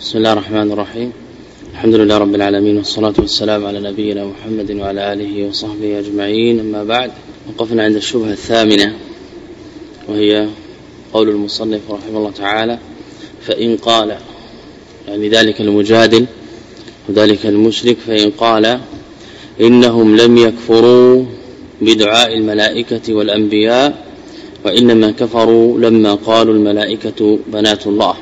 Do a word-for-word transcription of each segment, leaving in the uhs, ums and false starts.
بسم الله الرحمن الرحيم. الحمد لله رب العالمين، والصلاة والسلام على نبينا محمد وعلى آله وصحبه أجمعين. أما بعد، وقفنا عند الشبهة الثامنة، وهي قول المصنف رحمه الله تعالى: فإن قال، يعني ذلك المجادل وذلك المشرك، فإن قال إنهم لم يكفروا بدعاء الملائكة والأنبياء، وإنما كفروا لما قالوا الملائكة بنات الله.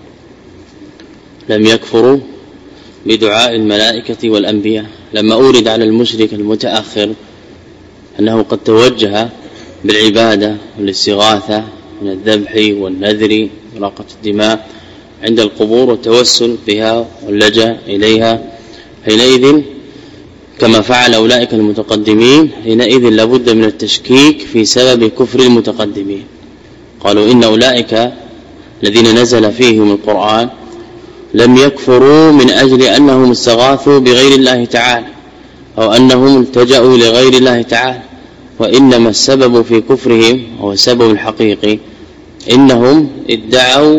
لم يكفروا بدعاء الملائكة والأنبياء، لما أورد على المشرك المتأخر أنه قد توجه بالعبادة والاستغاثة من الذبح والنذر وإراقة الدماء عند القبور والتوسل بها واللجأ إليها، حينئذ كما فعل أولئك المتقدمين، حينئذ لابد من التشكيك في سبب كفر المتقدمين. قالوا إن أولئك الذين نزل فيهم القرآن لم يكفروا من أجل أنهم استغاثوا بغير الله تعالى أو أنهم التجأوا لغير الله تعالى، وإنما السبب في كفرهم هو السبب الحقيقي، إنهم ادعوا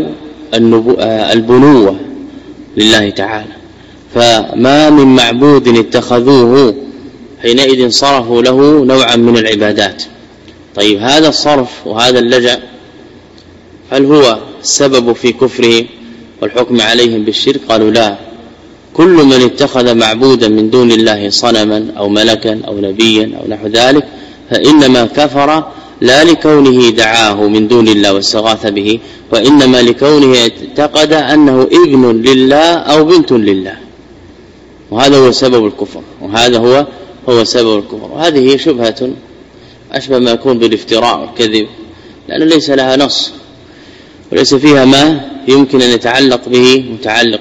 البنوة لله تعالى، فما من معبود اتخذوه حينئذ صرفوا له نوعا من العبادات. طيب، هذا الصرف وهذا اللجأ هل هو السبب في كفرهم والحكم عليهم بالشرك؟ قالوا لا، كل من اتخذ معبودا من دون الله صنما أو ملكا أو نبيا أو نحو ذلك فإنما كفر، لا لكونه دعاه من دون الله واستغاث به، وإنما لكونه اعتقد أنه ابن لله أو بنت لله، وهذا هو سبب الكفر، وهذا هو هو سبب الكفر. وهذه شبهة أشبه ما يكون بالافتراء والكذب، لأنه ليس لها نص وليس فيها ما يمكن أن يتعلق به متعلق.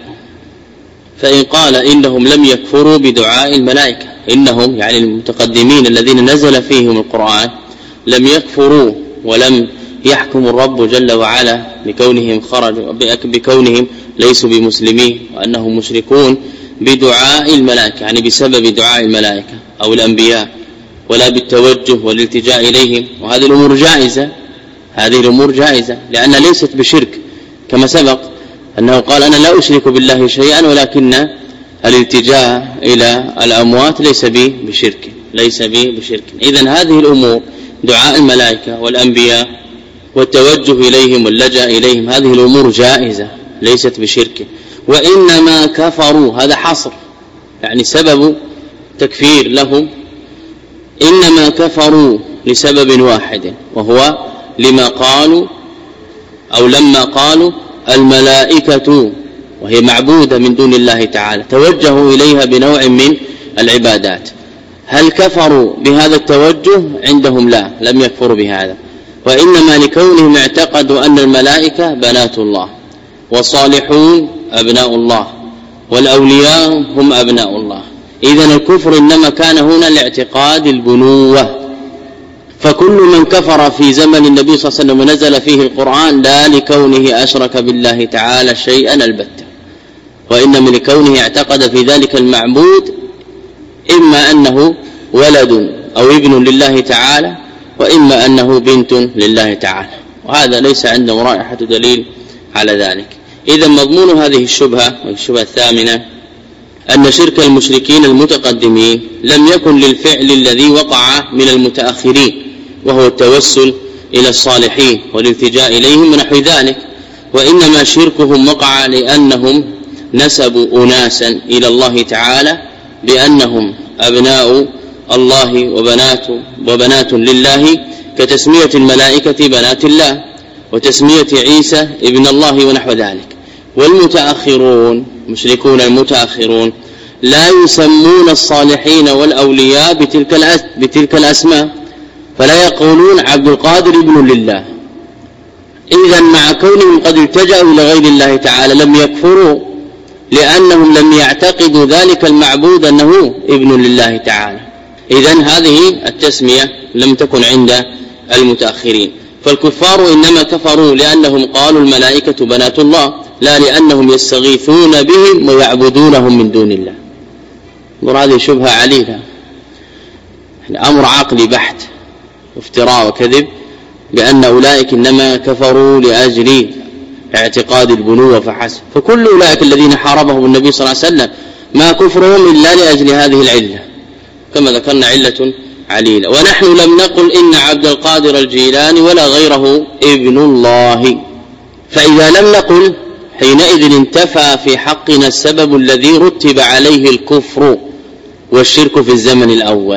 فإن قال إنهم لم يكفروا بدعاء الملائكة، إنهم يعني المتقدمين الذين نزل فيهم القرآن لم يكفروا ولم يحكم الرب جل وعلا بكونهم خرجوا بكونهم ليسوا بمسلمين وأنهم مشركون بدعاء الملائكة، يعني بسبب دعاء الملائكة أو الأنبياء، ولا بالتوجه والالتجاء إليهم. وهذه الأمور جائزة، هذه الأمور جائزة لأنها ليست بشرك، كما سبق أنه قال أنا لا أشرك بالله شيئا، ولكن الالتجاء إلى الأموات ليس بي بشرك ليس بي بشرك إذن هذه الأمور، دعاء الملائكة والأنبياء والتوجه إليهم واللجأ إليهم، هذه الأمور جائزة ليست بشرك. وإنما كفروا، هذا حصر، يعني سبب تكفير لهم إنما كفروا لسبب واحد، وهو لما قالوا أو لما قالوا الملائكة، وهي معبودة من دون الله تعالى، توجهوا إليها بنوع من العبادات. هل كفروا بهذا التوجه؟ عندهم لا، لم يكفروا بهذا، وإنما لكونهم اعتقدوا أن الملائكة بنات الله، والصالحون أبناء الله، والأولياء هم أبناء الله. إذن الكفر إنما كان هنا لاعتقاد البنوة. فكل من كفر في زمن النبي صلى الله عليه وسلم ونزل فيه القرآن لا لكونه أشرك بالله تعالى شيئا البتة، وإنما لكونه اعتقد في ذلك المعبود إما أنه ولد أو ابن لله تعالى، وإما أنه بنت لله تعالى، وهذا ليس عنده رائحة دليل على ذلك. إذا مضمون هذه الشبهة والشبهة الثامنة أن شرك المشركين المتقدمين لم يكن للفعل الذي وقع من المتأخرين، وهو التوسل إلى الصالحين والالتجاء إليهم ونحو ذلك، وإنما شركهم وقع لأنهم نسبوا أناسا إلى الله تعالى بأنهم أبناء الله وبنات وبنات لله، كتسمية الملائكة بنات الله وتسمية عيسى ابن الله ونحو ذلك. والمتأخرون مشركون المتأخرون لا يسمون الصالحين والأولياء بتلك بتلك الأسماء، فلا يقولون عبد القادر ابن لله. إذن مع كونهم قد التجأوا إلى غير الله تعالى لم يكفروا، لأنهم لم يعتقدوا ذلك المعبود أنه ابن لله تعالى. إذن هذه التسمية لم تكن عند المتأخرين. فالكفار إنما كفروا لأنهم قالوا الملائكة بنات الله، لا لأنهم يستغيثون بهم ويعبدونهم من دون الله. وهذه شبهة عليلة، الأمر عقلي بحت، افتراء وكذب، بأن أولئك إنما كفروا لأجل اعتقاد البنوة فحسب. فكل أولئك الذين حاربهم النبي صلى الله عليه وسلم ما كفرهم إلا لأجل هذه العلة كما ذكرنا علة عليلة. ونحن لم نقل إن عبد القادر الجيلاني ولا غيره ابن الله، فإذا لم نقل حينئذ انتفى في حقنا السبب الذي رتب عليه الكفر والشرك في الزمن الأول.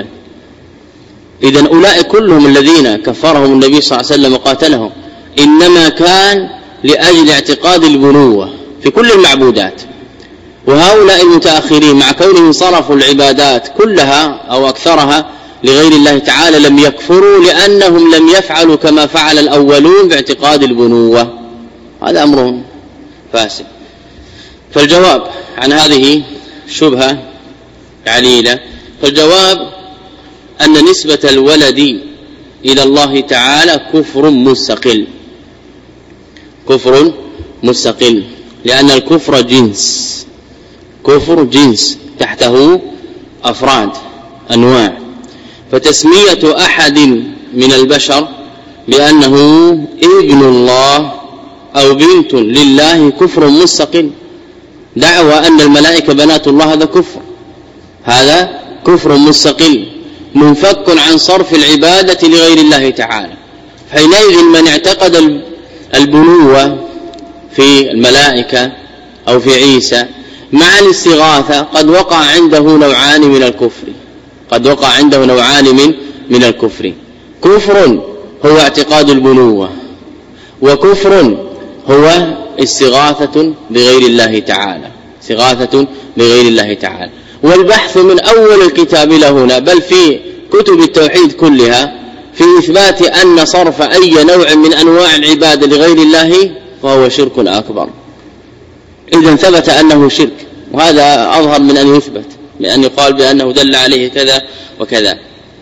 إذن أولئك كلهم الذين كفرهم النبي صلى الله عليه وسلم وقاتلهم إنما كان لأجل اعتقاد البنوة في كل المعبودات. وهؤلاء المتأخرين مع كونهم صرفوا العبادات كلها أو أكثرها لغير الله تعالى لم يكفروا لأنهم لم يفعلوا كما فعل الأولون باعتقاد البنوة، هذا أمرهم فاسد. فالجواب عن هذه شبهة عليلة، فالجواب أن نسبة الولد إلى الله تعالى كفر مستقل، كفر مستقل، لأن الكفر جنس، كفر جنس تحته أفراد أنواع. فتسمية أحد من البشر بأنه ابن الله أو بنت لله كفر مستقل. دعوى أن الملائكة بنات الله هذا كفر، هذا كفر مستقل منفك عن صرف العبادة لغير الله تعالى. حينئذ من اعتقد البنوة في الملائكة أو في عيسى مع الاستغاثة قد وقع عنده نوعان من الكفر، قد وقع عنده نوعان من من الكفر. كفر هو اعتقاد البنوة، وكفر هو استغاثة بغير الله تعالى، استغاثة بغير الله تعالى. والبحث من أول الكتاب له هنا بل في كتب التوحيد كلها في إثبات أن صرف أي نوع من أنواع العبادة لغير الله فهو شرك أكبر. إذن ثبت أنه شرك، وهذا أظهر من أن يثبت، لأن يقال بأنه دل عليه كذا وكذا.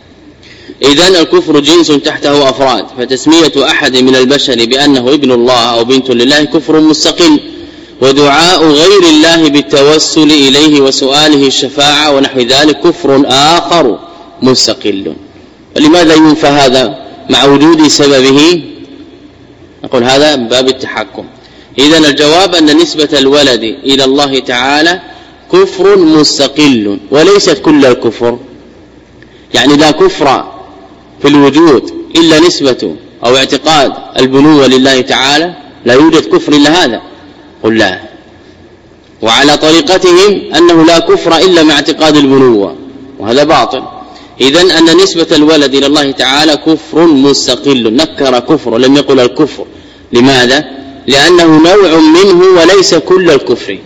إذن الكفر جنس تحته أفراد، فتسمية أحد من البشر بأنه ابن الله أو بنت لله كفر مستقل. ودعاء غير الله بالتوسل إليه وسؤاله الشفاعة ونحو ذلك كفر آخر مستقل. ولماذا ينفى هذا مع وجود سببه؟ نقول هذا من باب التحكم. إذن الجواب أن نسبة الولد إلى الله تعالى كفر مستقل وليست كل الكفر، يعني لا كفر في الوجود إلا نسبة أو اعتقاد البنوة لله تعالى، لا يوجد كفر إلا هذا، قل لا. وعلى طريقتهم أنه لا كفر إلا مع اعتقاد البنوة، وهذا باطل. إذن أن نسبة الولد إلى الله تعالى كفر مستقل، نكر كفر لم يقل الكفر. لماذا؟ لأنه نوع منه وليس كل الكفر،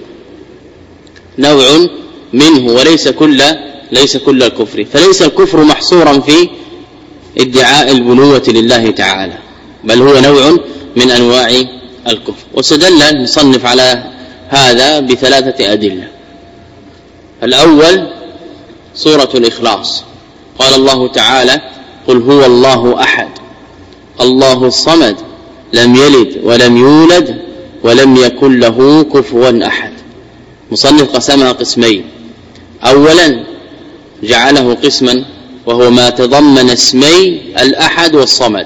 نوع منه وليس كل ليس كل الكفر. فليس الكفر محصورا في ادعاء البنوة لله تعالى، بل هو نوع من أنواع الكفر. واستدل المصنف على هذا بثلاثة أدلة. الأول سورة الإخلاص، قال الله تعالى: قل هو الله أحد الله الصمد لم يلد ولم يولد ولم يكن له كفوا أحد. مصنف قسمها قسمين، أولا جعله قسما وهو ما تضمن اسمي الأحد والصمد،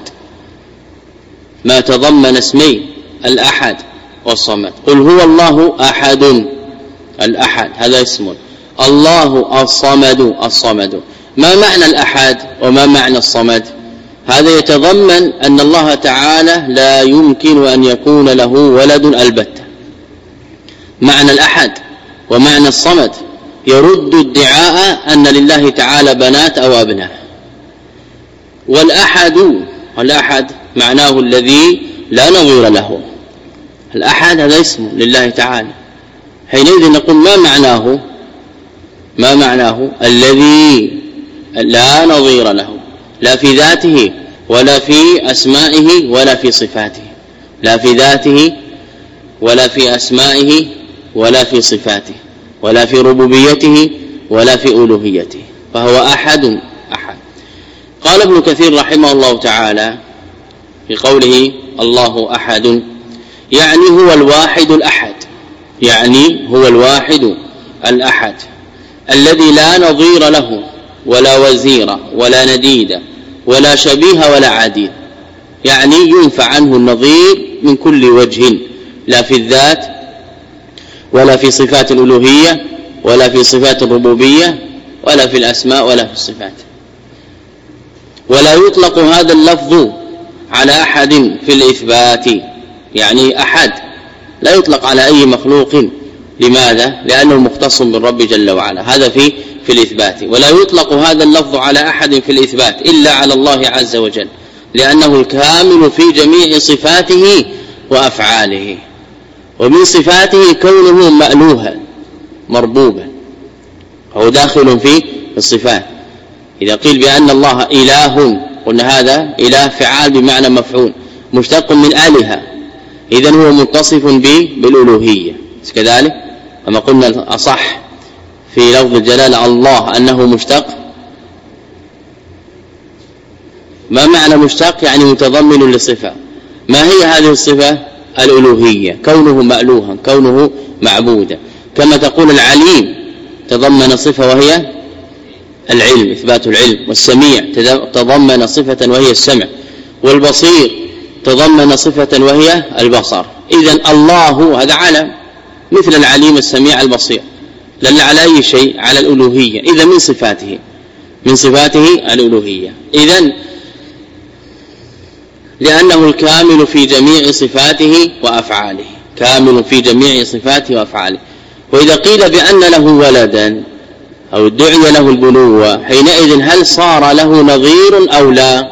ما تضمن اسمي الأحد والصمد. قل هو الله أحد، الأحد هذا اسم، الله الصمد الصمد. ما معنى الأحد وما معنى الصمد؟ هذا يتضمن أن الله تعالى لا يمكن أن يكون له ولد البتة. معنى الأحد ومعنى الصمد يرد ادعاء أن لله تعالى بنات أو أبناء. والأحد والأحد معناه الذي لا نظير له، الأحد هذا اسم لله تعالى. حينئذ نقول ما معناه؟ ما معناه؟ الذي لا نظير له، لا في ذاته ولا في أسمائه ولا في صفاته، لا في ذاته ولا في أسمائه ولا في صفاته ولا في ربوبيته ولا في ألوهيته، فهو أحد أحد. قال ابن كثير رحمه الله تعالى في قوله الله أحد يعني هو الواحد الأحد، يعني هو الواحد الأحد الذي لا نظير له ولا وزير ولا نديد ولا شبيه ولا عديد، يعني ينفع عنه النظير من كل وجه لا في الذات ولا في صفات الألوهية ولا في صفات الربوبية ولا في الأسماء ولا في الصفات. ولا يطلق هذا اللفظ على أحد في الإثبات، يعني أحد لا يطلق على أي مخلوق. لماذا؟ لأنه مختص بالرب جل وعلا، هذا في في الإثبات. ولا يطلق هذا اللفظ على أحد في الإثبات إلا على الله عز وجل، لأنه الكامل في جميع صفاته وأفعاله. ومن صفاته كونه مألوها مربوبا، هو داخل في الصفات. إذا قيل بأن الله إله قلنا هذا إله فعال بمعنى مفعول مشتق من آلهة، إذن هو متصف بالألوهية كذلك. أما قلنا الأصح في لفظ الجلالة الله أنه مشتق. ما معنى مشتق؟ يعني متضمن لصفة. ما هي هذه الصفة؟ الألوهية، كونه مألوها، كونه معبودا. كما تقول العليم تضمن صفة وهي العلم، إثبات العلم. والسميع تضمن صفة وهي السمع. والبصير تضمن صفة وهي البصر. إذن الله هذا علم مثل العليم السميع البصير، لأن على أي شيء؟ على الألوهية. إذن من صفاته من صفاته الألوهية. إذن لأنه الكامل في جميع صفاته وأفعاله، كامل في جميع صفاته وأفعاله. وإذا قيل بأن له ولدا أو ادعي له البنوة، حينئذ هل صار له نظير أو لا؟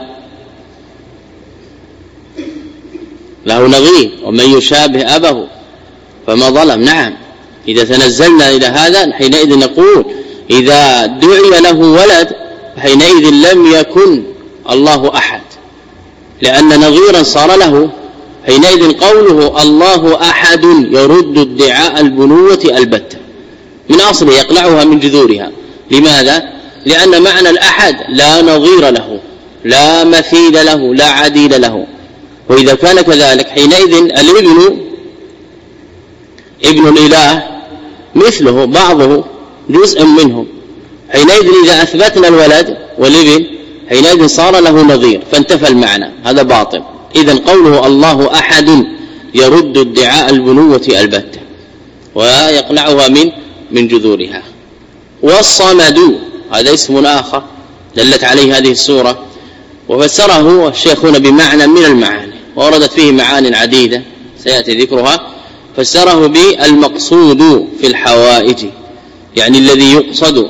له نظير، ومن يشابه أبه فما ظلم. نعم، إذا تنزلنا إلى هذا حينئذ نقول إذا دعي له ولد حينئذ لم يكن الله أحد، لأن نظيرا صار له. حينئذ قوله الله أحد يرد ادعاء البنوة البتة من أصله، يقلعها من جذورها. لماذا؟ لأن معنى الأحد لا نظير له، لا مثيل له، لا عديل له. وإذا كان كذلك حينئذ الابن ابن الإله مثله، بعضه جزء منه. حينئذ إذا أثبتنا الولد والابن حينئذ صار له نظير، فانتفى المعنى، هذا باطل. إذن قوله الله أحد يرد ادعاء البنوة البتة ويقلعها من من جذورها. والصمد هذا اسم آخر دلت عليه هذه السورة، وفسره الشيخ هنا بمعنى من المعاني، ووردت فيه معاني عديدة سيأتي ذكرها. فسره بالمقصود في الحوائج، يعني الذي يقصد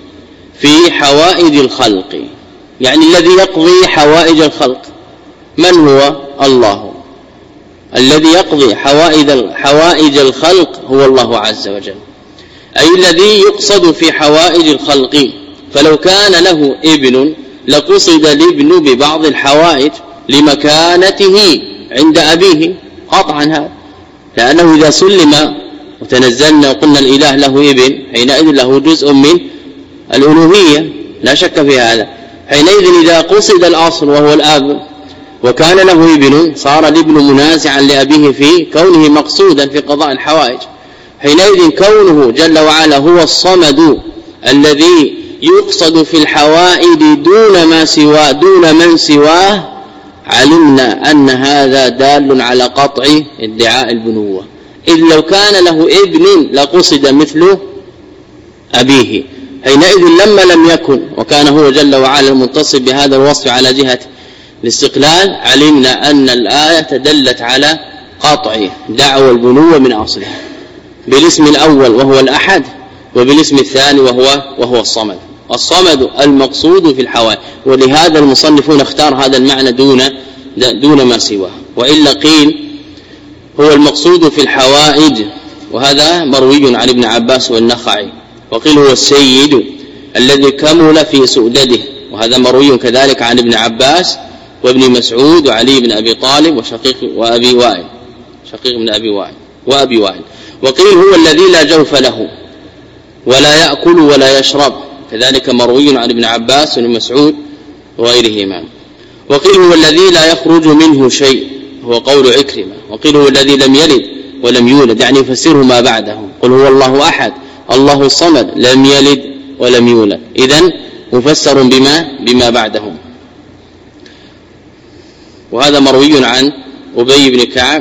في حوائج الخلق، يعني الذي يقضي حوائج الخلق. من هو؟ الله. الذي يقضي حوائج حوائج الخلق هو الله عز وجل، أي الذي يقصد في حوائج الخلق. فلو كان له ابن لقصد الابن ببعض الحوائج لمكانته عند أبيه قطعا هذا، لأنه إذا سلم وتنزلنا وقلنا الإله له ابن حينئذ له جزء من الألوهية لا شك في هذا. حينئذ إذا قصد الأصل وهو الأب وكان له ابن صار الابن منازعا لأبيه في كونه مقصودا في قضاء الحوائج. حينئذ كونه جل وعلا هو الصمد الذي يقصد في الحوائج دون ما سواه دون من سواه، علمنا أن هذا دال على قطع ادعاء البنوة. إذ لو كان له ابن لقصد مثل أبيه، حينئذ لما لم يكن وكان هو جل وعلا المتصف بهذا الوصف على جهة الاستقلال، علمنا أن الآية دلت على قطع دعوى البنوة من أصلها بالاسم الأول وهو الأحد، وبالاسم الثاني وهو وهو الصمد. الصمد المقصود في الحوائج، ولهذا المصنفون اختار هذا المعنى دون دون ما سواه. وإلا قيل هو المقصود في الحوائج، وهذا مروي عن ابن عباس والنخعي. وقيل هو السيد الذي كمل في سؤدده، وهذا مروي كذلك عن ابن عباس وابن مسعود وعلي بن أبي طالب وشقيق وأبي وائل شقيق بن أبي وائل وأبي وائل. وقيل هو الذي لا جوف له ولا يأكل ولا يشرب، كذلك مروي عن ابن عباس وابن مسعود وغيرهما. وقيل هو الذي لا يخرج منه شيء، هو قول عكرمة. وقيل هو الذي لم يلد ولم يولد، يعني يفسره ما بعده. قل هو الله أحد الله الصمد لم يلد ولم يولد، إذن مفسر بما بما بعدهم. وهذا مروي عن أبي بن كعب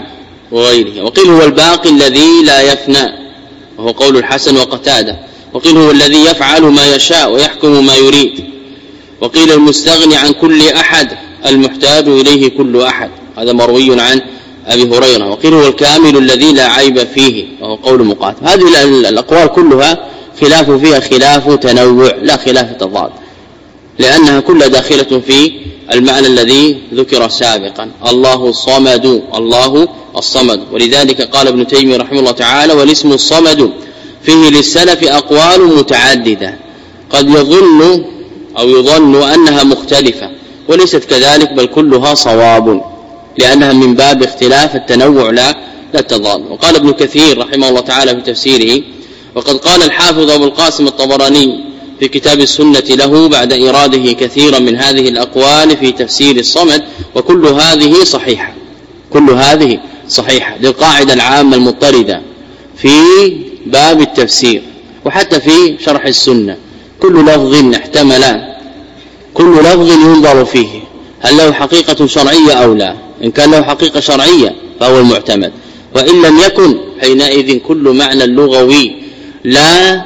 وغيره. وقيل هو الباقي الذي لا يفنى وهو قول الحسن وقتادة. وقيل هو الذي يفعل ما يشاء ويحكم ما يريد. وقيل المستغني عن كل أحد المحتاج إليه كل أحد، هذا مروي عن أبي هريرة. وقيل هو الكامل الذي لا عيب فيه وهو قول مقاتل. هذه الأقوال كلها خلاف فيها خلاف تنوع لا خلاف تضاد، لأنها كلها داخلة في المعنى الذي ذكر سابقا، الله الصمد، الله الصمد. ولذلك قال ابن تيمية رحمه الله تعالى: والاسم الصمد فيه للسلف أقوال متعددة قد يظن أو يظن أنها مختلفة وليست كذلك، بل كلها صواب، لأنها من باب اختلاف التنوع لا لا التضاد. وقال ابن كثير رحمه الله تعالى في تفسيره: وقد قال الحافظ أبو القاسم الطبراني في كتاب السنة له بعد إراده كثيرا من هذه الأقوال في تفسير الصمد: وكل هذه صحيحة، كل هذه صحيحة للقاعدة العامة المضطردة في باب التفسير وحتى في شرح السنة. كل لفظ احتمل، كل لفظ ينظر فيه هل له حقيقة شرعية أو لا. إن كان له حقيقة شرعية فهو المعتمد، وإن لم يكن حينئذ كل معنى لغوي لا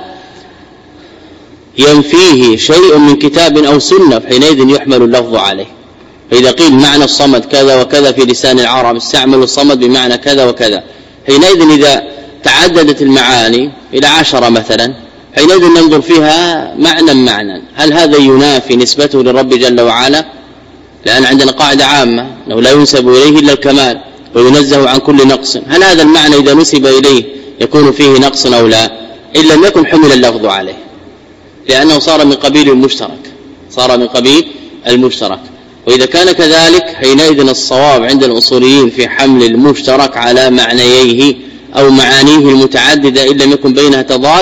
ينفيه شيء من كتاب أو سنة حينئذ يحمل اللفظ عليه. فإذا قيل معنى الصمد كذا وكذا في لسان العرب، استعملوا الصمد بمعنى كذا وكذا، حينئذ إذا تعددت المعاني إلى عشرة مثلا، حينئذ ننظر فيها معنى معنى، هل هذا ينافي نسبته للرب جل وعلا؟ لأن عندنا قاعدة عامة أنه لا ينسب إليه إلا الكمال وينزه عن كل نقص. هل هذا المعنى إذا نسب إليه يكون فيه نقص أو لا؟ إن لم يكن حمل اللفظ عليه، لأنه صار من قبيل المشترك، صار من قبيل المشترك. وإذا كان كذلك حينئذ الصواب عند الأصوليين في حمل المشترك على معنييه أو معانيه المتعددة إن لم يكن بينها تضاد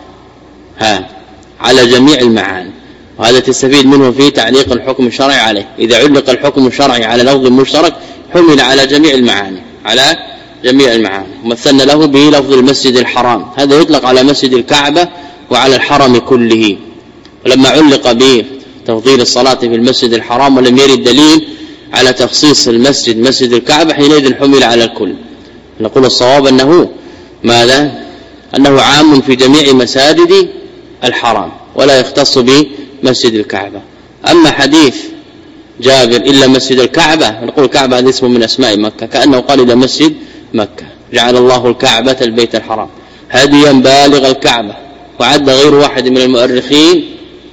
ها على جميع المعاني. وهذا تستفيد منه في تعليق الحكم الشرعي عليه. إذا علق الحكم الشرعي على لفظ مشترك حمل على جميع المعاني، على جميع المعاني. ومثلنا له بلفظ المسجد الحرام، هذا يطلق على مسجد الكعبة وعلى الحرم كله. ولما علق بتفضيل الصلاة في المسجد الحرام ولم يرد دليل على تخصيص المسجد مسجد الكعبة حينئذ حمل على الكل. نقول الصواب أنه ماذا؟ أنه عام في جميع مساجد الحرام ولا يختص بمسجد الكعبة. أما حديث جابر إلا مسجد الكعبة، نقول الكعبة هذا اسم من أسماء مكة، كأنه قال إلى مسجد مكة جعل الله الكعبة البيت الحرام هديا بالغ الكعبة. وعد غير واحد من المؤرخين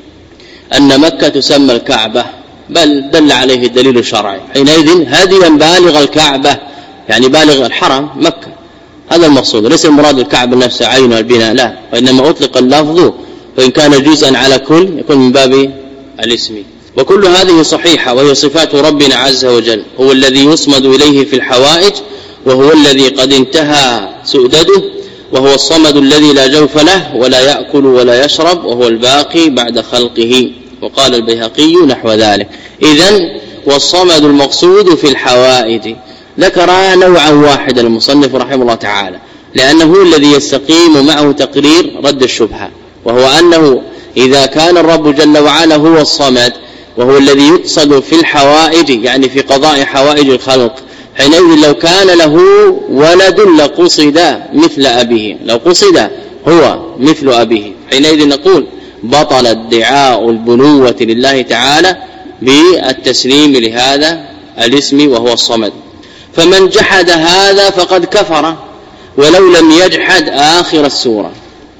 أن مكة تسمى الكعبة، بل دل عليه الدليل الشرعي. حينئذ هديا بالغ الكعبة يعني بالغ الحرم مكة، هذا المقصود، ليس المراد الكعبة نفسها عينها البناء، لا، وإنما أطلق اللفظ وإن كان جزءا على كل يكون من باب الاسم. وكل هذه صحيحة وهي صفات ربنا عز وجل، هو الذي يصمد إليه في الحوائج، وهو الذي قد انتهى سؤدده، وهو الصمد الذي لا جوف له ولا يأكل ولا يشرب، وهو الباقي بعد خلقه. وقال البيهقي نحو ذلك. إذن والصمد المقصود في الحوائج. ذكر نوعا واحدا المصنف رحمه الله تعالى، لأنه هو الذي يستقيم معه تقرير رد الشبهة، وهو أنه إذا كان الرب جل وعلا هو الصمد وهو الذي يقصد في الحوائج يعني في قضاء حوائج الخلق، حينئذ لو كان له ولد لقصد مثل أبيه، لو قصد هو مثل أبيه، حينئذ نقول بطل ادعاء البنوة لله تعالى بالتسليم لهذا الاسم وهو الصمد. فمن جحد هذا فقد كفر ولو لم يجحد آخر السورة.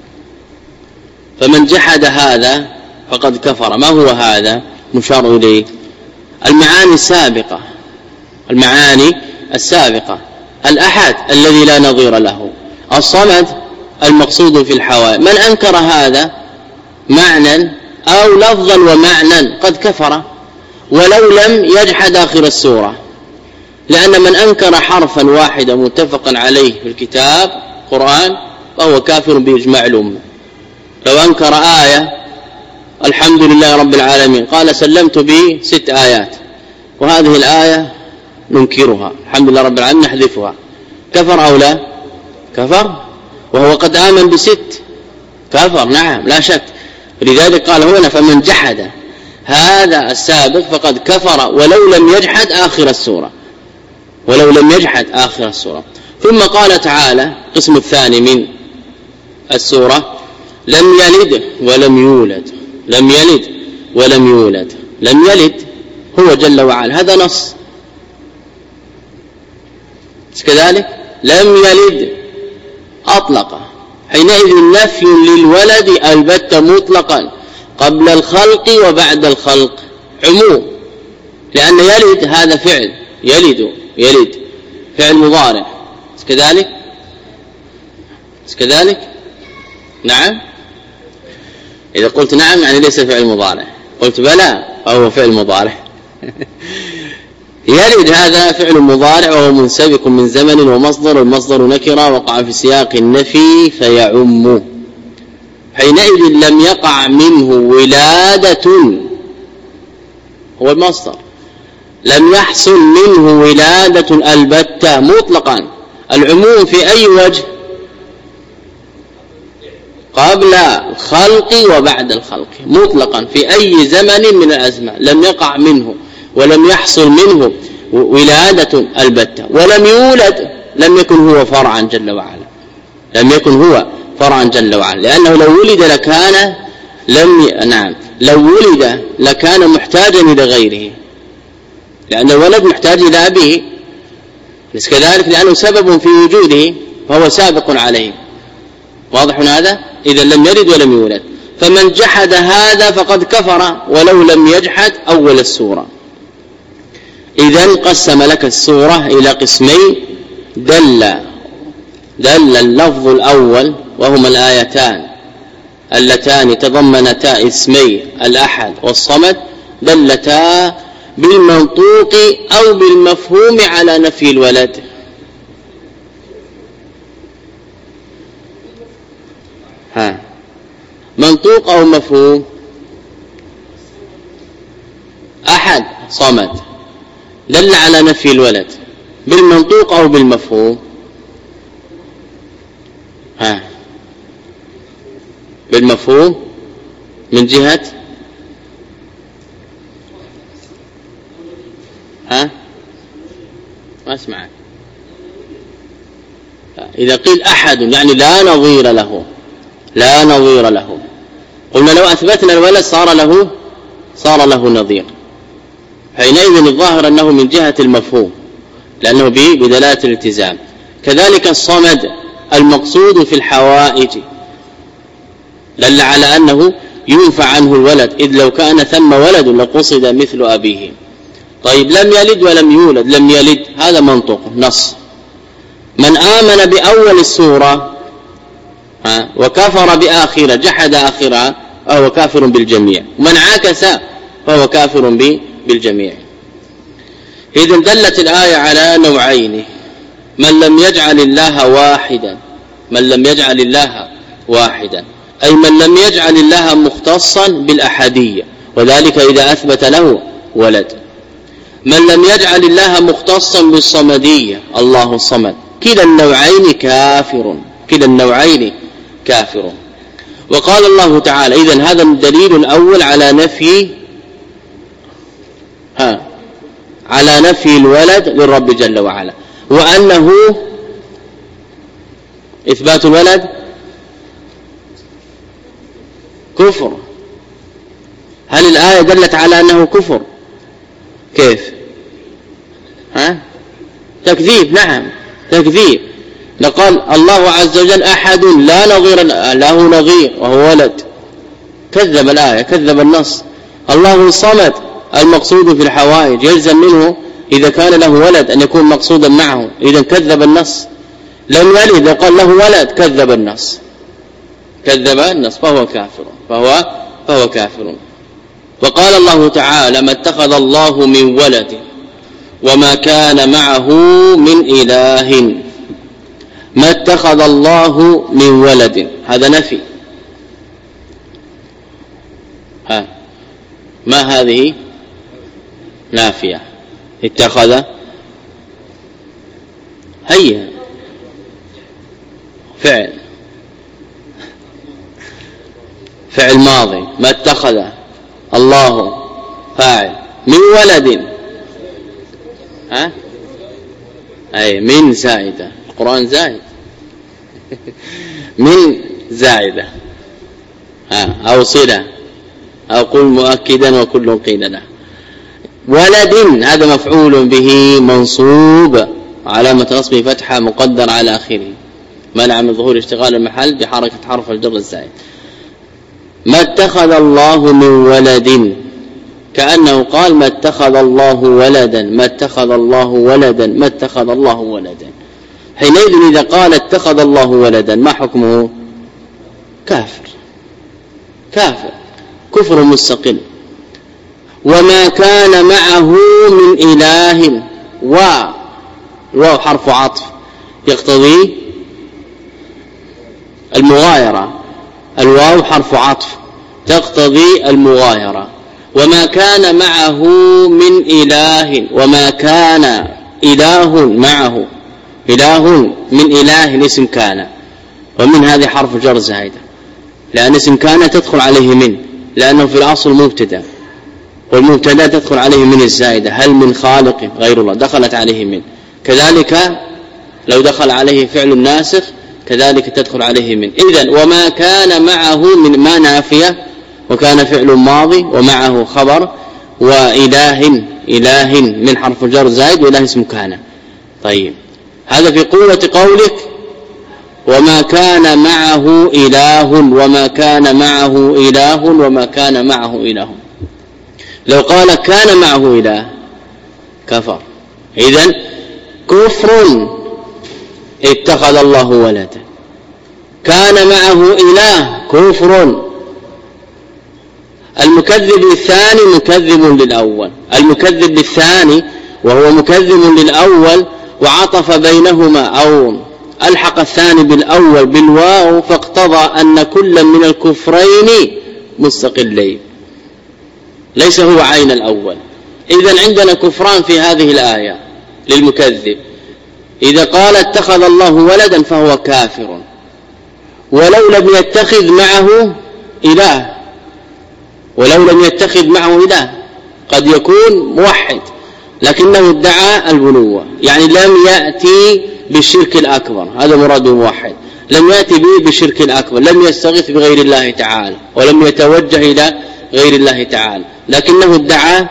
فمن جحد هذا فقد كفر. ما هو هذا؟ مشار إليه المعاني السابقة، المعاني السابقة، الأحد الذي لا نظير له، الصمد المقصود في الحوائج. من أنكر هذا معنى أو لفظا ومعنى قد كفر ولو لم يجحد آخر السورة، لأن من أنكر حرفا واحدا متفقا عليه في الكتاب قرآن فهو كافر بإجماع الأمة. لو أنكر آية الحمد لله رب العالمين قال سلمت بست آيات وهذه الآية ننكرها الحمد لله رب العالمين نحذفها، كفر أو لا؟ كفر، وهو قد آمن بست، كفر نعم لا شك. لذلك قال هنا فمن جحد هذا السابق فقد كفر ولو لم يجحد آخر السورة، ولو لم يجحد آخر السورة. ثم قال تعالى القسم الثاني من السورة: لم يلد ولم يولد. لم يلد ولم يولد. لم يلد هو جل وعلا، هذا نص كذلك. لم يلد أطلق، حينئذ نفي للولد البتة مطلقا قبل الخلق وبعد الخلق، عموم، لأن يلد هذا فعل، يلد يلد فعل مضارع كذلك كذلك نعم. إذا قلت نعم يعني ليس فعل مضارع، قلت بلى فهو فعل مضارع. يلد هذا فعل مضارع وهو منسبق من زمن ومصدر، والمصدر نكرة وقع في سياق النفي فيعم، حينئذ لم يقع منه ولادة، هو المصدر، لم يحصل منه ولادة البتة مطلقا. العموم في أي وجه؟ قبل الخلق وبعد الخلق مطلقا، في أي زمن من الأزمان لم يقع منه ولم يحصل منه ولادة البتة. ولم يولد، لم يكن هو فرعا جل وعلا، لم يكن هو فرعا جل وعلا، لأنه لو ولد لكان لم ي... نعم لو ولد لكان محتاجا إلى غيره، لأن الولد محتاج إلى أبيه، بس كذلك لأنه سبب في وجوده فهو سابق عليه. واضح هذا؟ إذا لم يلد ولم يولد. فمن جحد هذا فقد كفر ولو لم يجحد أول السورة. إذن قسم لك السورة إلى قسمين: دل دل اللفظ الأول وهما الآيتان اللتان تضمنتا اسمي الأحد والصمد، دلتا بالمنطوق أو بالمفهوم على نفي الولد. ها منطوق أو مفهوم؟ أحد صمد دل على نفي الولد، بالمنطوق أو بالمفهوم؟ ها بالمفهوم من جهة ها ما اسمعك. إذا قيل أحد يعني لا نظير له، لا نظير له، قلنا لو أثبتنا الولد صار له صار له نظير، حينئذ الظاهر أنه من جهة المفهوم لأنه به بدلالة الالتزام. كذلك الصمد المقصود في الحوائج دل على أنه ينفع عنه الولد، إذ لو كان ثم ولد لقصد مثل أبيه. طيب لم يلد ولم يولد، لم يلد هذا منطق نص. من آمن بأول السورة ها وكفر بآخرة، جحد آخرها، فهو كافر بالجميع، ومن عاكس فهو كافر بالجميع. إذن دلت الآية على نوعين: من لم يجعل الله واحدا، من لم يجعل الله واحدا أي من لم يجعل الله مختصا بالأحدية، وذلك إذا أثبت له ولد. من لم يجعل الله مختصا بالصمدية، الله الصمد، كلا النوعين كافر، كلا النوعين كافر. وقال الله تعالى: إذن هذا الدليل الأول على نفي ها على نفي الولد للرب جل وعلا، وأنه إثبات الولد كفر. هل الآية دلت على أنه كفر؟ كيف؟ ها تكذيب، نعم تكذيب. لقال الله عز وجل: أحد لا نظير له نظير وهو ولد، كذب الآية، كذب النص. الله الصمد المقصود في الحوائج يلزم منه إذا كان له ولد أن يكون مقصودا معه، إذن كذب النص. لم يلد وقال له ولد، كذب النص، كذب النص، فهو كافر، فهو فهو كافر. وقال الله تعالى: ما اتخذ الله من ولد وما كان معه من إله. ما اتخذ الله من ولد، هذا نفي. ها ما هذه؟ نافية. اتخذ هيا فعل فعل ماضي. ما اتخذ الله فاعل من ولد، ها أي من زائدة، القرآن زائد من زائدة أو صلة أو قل مؤكدا وكل قيل له. ولد هذا مفعول به منصوب علامة نصبه فتحة مقدر على آخره منع من ظهور اشتغال المحل بحركة حرف الجر الزائد. ما اتخذ الله من ولد كأنه قال ما اتخذ الله ولدا ما اتخذ الله ولدا ما اتخذ الله ولدا. حينئذ إذا قال اتخذ الله ولدا ما حكمه؟ كافر كافر كفر مستقل. وما كان معه من إله و الواو حرف عطف يقتضي المغايرة الواو حرف عطف تقتضي المغايرة. وما كان معه من إله وما كان إله معه إله من إله اسم كان ومن هذه حرف جر زائدة لأن اسم كان تدخل عليه من لأنه في الأصل مبتدا والمبتدا تدخل عليه من الزائدة هل من خالق غير الله دخلت عليه من. كذلك لو دخل عليه فعل الناسخ كذلك تدخل عليه من. إذن وما كان معه من ما نافية وكان فعل ماضي ومعه خبر وإله إله من حرف جر زائد وإله اسم كان. طيب هذا في قوة قولك وما كان معه إله وما كان معه إله وما كان معه إله. لو قال كان معه إله كفر. إذن كفر اتخذ الله ولدا. كان معه إله كفر. المكذب الثاني مكذب للأول المكذب للثاني وهو مكذب للأول وعطف بينهما أو ألحق الثاني بالأول بالواو فاقتضى أن كل من الكفرين مستقلين ليس هو عين الأول. إذن عندنا كفران في هذه الآية للمكذب. إذا قال اتخذ الله ولدا فهو كافر ولو لم يتخذ معه إله ولو لم يتخذ معه إله قد يكون موحد لكنه ادعى البنوة يعني لم يأتي بالشرك الأكبر هذا مراد موحد لم يأتي به بالشرك الأكبر لم يستغيث بغير الله تعالى ولم يتوجه إلى غير الله تعالى لكنه ادعى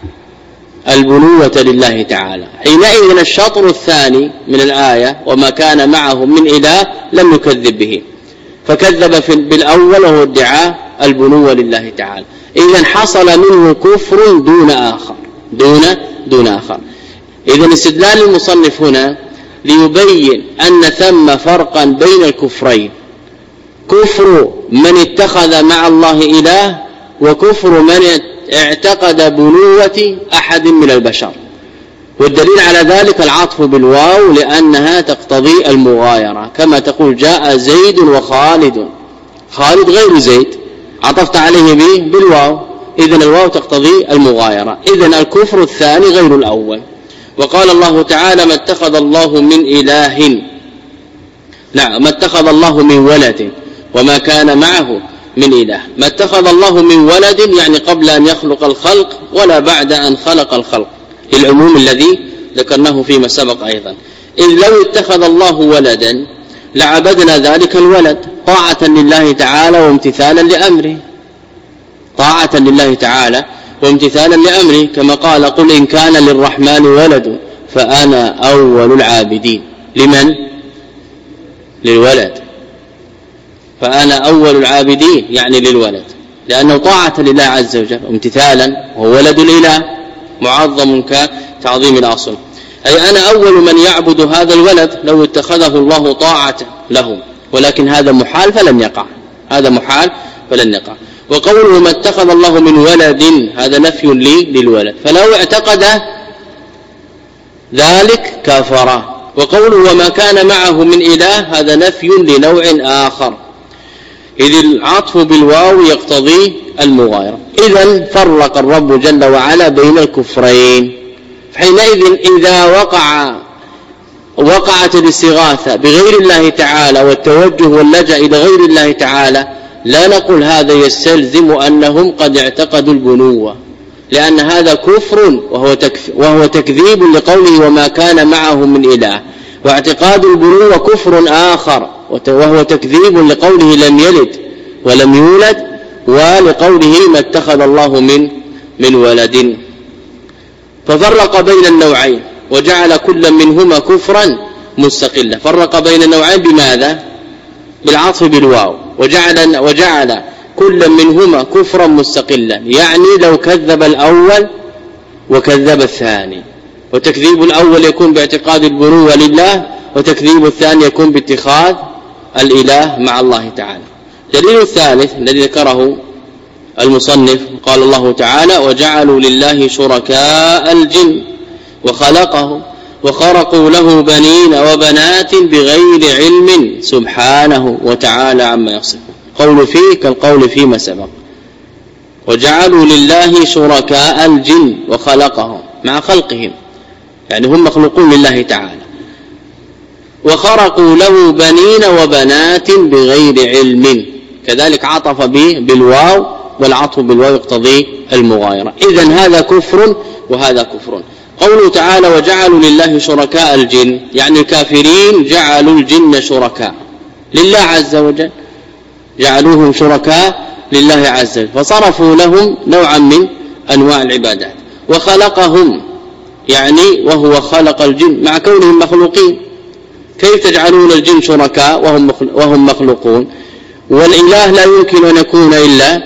البنوة لله تعالى. حينئذ الشطر الثاني من الآية وما كان معه من إله لم يكذب به فكذب بالأول وهو ادعى البنوة لله تعالى. إذن حصل منه كفر دون آخر دون دون آخر. إذن استدلال المصنف هنا ليبين أن ثم فرقا بين الكفرين كفر من اتخذ مع الله إله وكفر من اعتقد بنوة أحد من البشر. والدليل على ذلك العطف بالواو لأنها تقتضي المغايرة كما تقول جاء زيد وخالد خالد غير زيد عطفت عليه به بالواو إذن الواو تقتضي المغايرة. إذن الكفر الثاني غير الأول. وقال الله تعالى ما اتخذ الله من إله نعم ما اتخذ الله من ولد وما كان معه من إله. ما اتخذ الله من ولد يعني قبل أن يخلق الخلق ولا بعد أن خلق الخلق العموم الذي ذكرناه فيما سبق أيضا. إذ لو اتخذ الله ولدا لعبدنا ذلك الولد طاعة لله تعالى وامتثالا لأمره طاعة لله تعالى وامتثالا لأمره كما قال قل إن كان للرحمن ولد فأنا أول العابدين. لمن؟ للولد فأنا أول العابدين يعني للولد لأنه طاعة لله عز وجل وامتثالا وهو ولد الإله معظم كتعظيم الأصل أي أنا أول من يعبد هذا الولد لو اتخذه الله طاعة له ولكن هذا محال فلن يقع هذا محال فلن يقع. وقوله ما اتخذ الله من ولد هذا نفي لي للولد فلو اعتقد ذلك كفر. وقوله وما كان معه من إله هذا نفي لنوع آخر إذ العطف بالواو يقتضي المغايرة. إذن فرق الرب جل وعلا بين الكفرين. حينئذ إذا وقع وقعت الاستغاثة بغير الله تعالى والتوجه واللجأ إلى غير الله تعالى لا نقول هذا يستلزم أنهم قد اعتقدوا البنوة لأن هذا كفر وهو وهو تكذيب لقوله وما كان معه من إله. واعتقاد البنوة كفر آخر وهو تكذيب لقوله لم يلد ولم يولد ولقوله ما اتخذ الله من من ولد. ففرق بين النوعين وجعل كل منهما كفرا مستقلا. فرق بين النوعين بماذا؟ بالعطف بالواو. وجعل وجعل كل منهما كفرا مستقلا، يعني لو كذب الأول وكذب الثاني، وتكذيب الأول يكون باعتقاد البنوة لله، وتكذيب الثاني يكون باتخاذ الإله مع الله تعالى. دليل الثالث الذي ذكره المصنف قال الله تعالى وجعلوا لله شركاء الجن وخلقهم وخرقوا له بنين وبنات بغير علم سبحانه وتعالى عما يصفون. قول فيه كالقول فيما سبق. وجعلوا لله شركاء الجن وخلقهم مع خلقهم، يعني هم مخلوقون لله تعالى. وخرقوا له بنين وبنات بغير علم، كذلك عطف به بالواو، والعطف بالواو يقتضي المغايرة. إذن هذا كفر وهذا كفر. قوله تعالى وجعلوا لله شركاء الجن، يعني الكافرين جعلوا الجن شركاء لله عز وجل، جعلوهم شركاء لله عز وجل، فصرفوا لهم نوعا من أنواع العبادات. وخلقهم، يعني وهو خلق الجن مع كونهم مخلوقين. كيف تجعلون الجن شركاء وهم وهم مخلوقون؟ والإله لا يمكن أن يكون إلا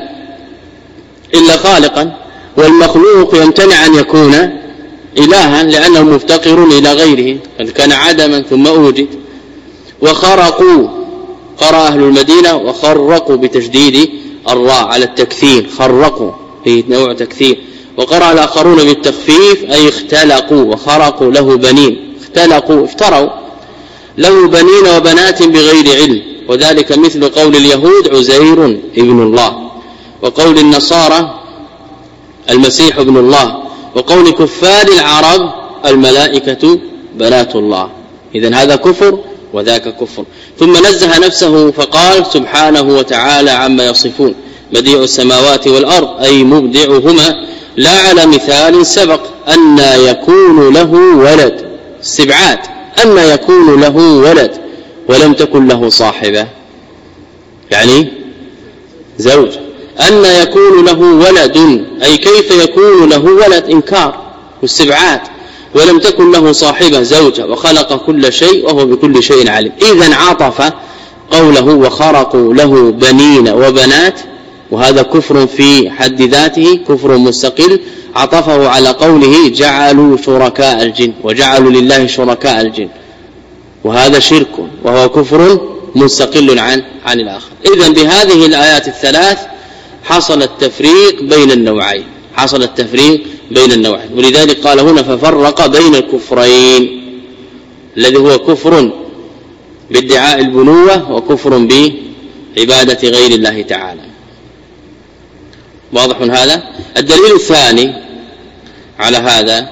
إلا خالقا، والمخلوق يمتنع أن يكون إلها لأنه مفتقر إلى غيره، قد كان عدما ثم أوجد. وخرقوا، قرأ أهل المدينة وخرقوا بتشديد الراء على التكثير، خرقوا في نوع تكثير. وقرأ الآخرون بالتخفيف أي اختلقوا وخرقوا له بنين، اختلقوا افتروا له بنين وبنات بغير علم، وذلك مثل قول اليهود عزير ابن الله، وقول النصارى المسيح ابن الله، وقول كفار العرب الملائكة بنات الله. إذن هذا كفر وذاك كفر. ثم نزه نفسه فقال سبحانه وتعالى عما يصفون، بديع السماوات والأرض أي مبدعهما، لا على مثال سبق أن يكون له ولد، استبعاد أن يكون له ولد ولم تكن له صاحبة، يعني زوج. أن يكون له ولد أي كيف يكون له ولد، إنكار واستبعاد. ولم تكن له صاحبة زوجة، وخلق كل شيء وهو بكل شيء عليم. إذن عطف قوله وخرقوا له بنين وبنات، وهذا كفر في حد ذاته، كفر مستقل، عطفه على قوله جعلوا شركاء الجن، وجعلوا لله شركاء الجن، وهذا شرك وهو كفر مستقل عن عن الآخر. إذن بهذه الآيات الثلاث حصل التفريق بين النوعين، حصل التفريق بين النوعين. ولذلك قال هنا ففرق بين الكفرين، الذي هو كفر بادعاء البنوة وكفر بعبادة غير الله تعالى. واضح هذا؟ الدليل الثاني على هذا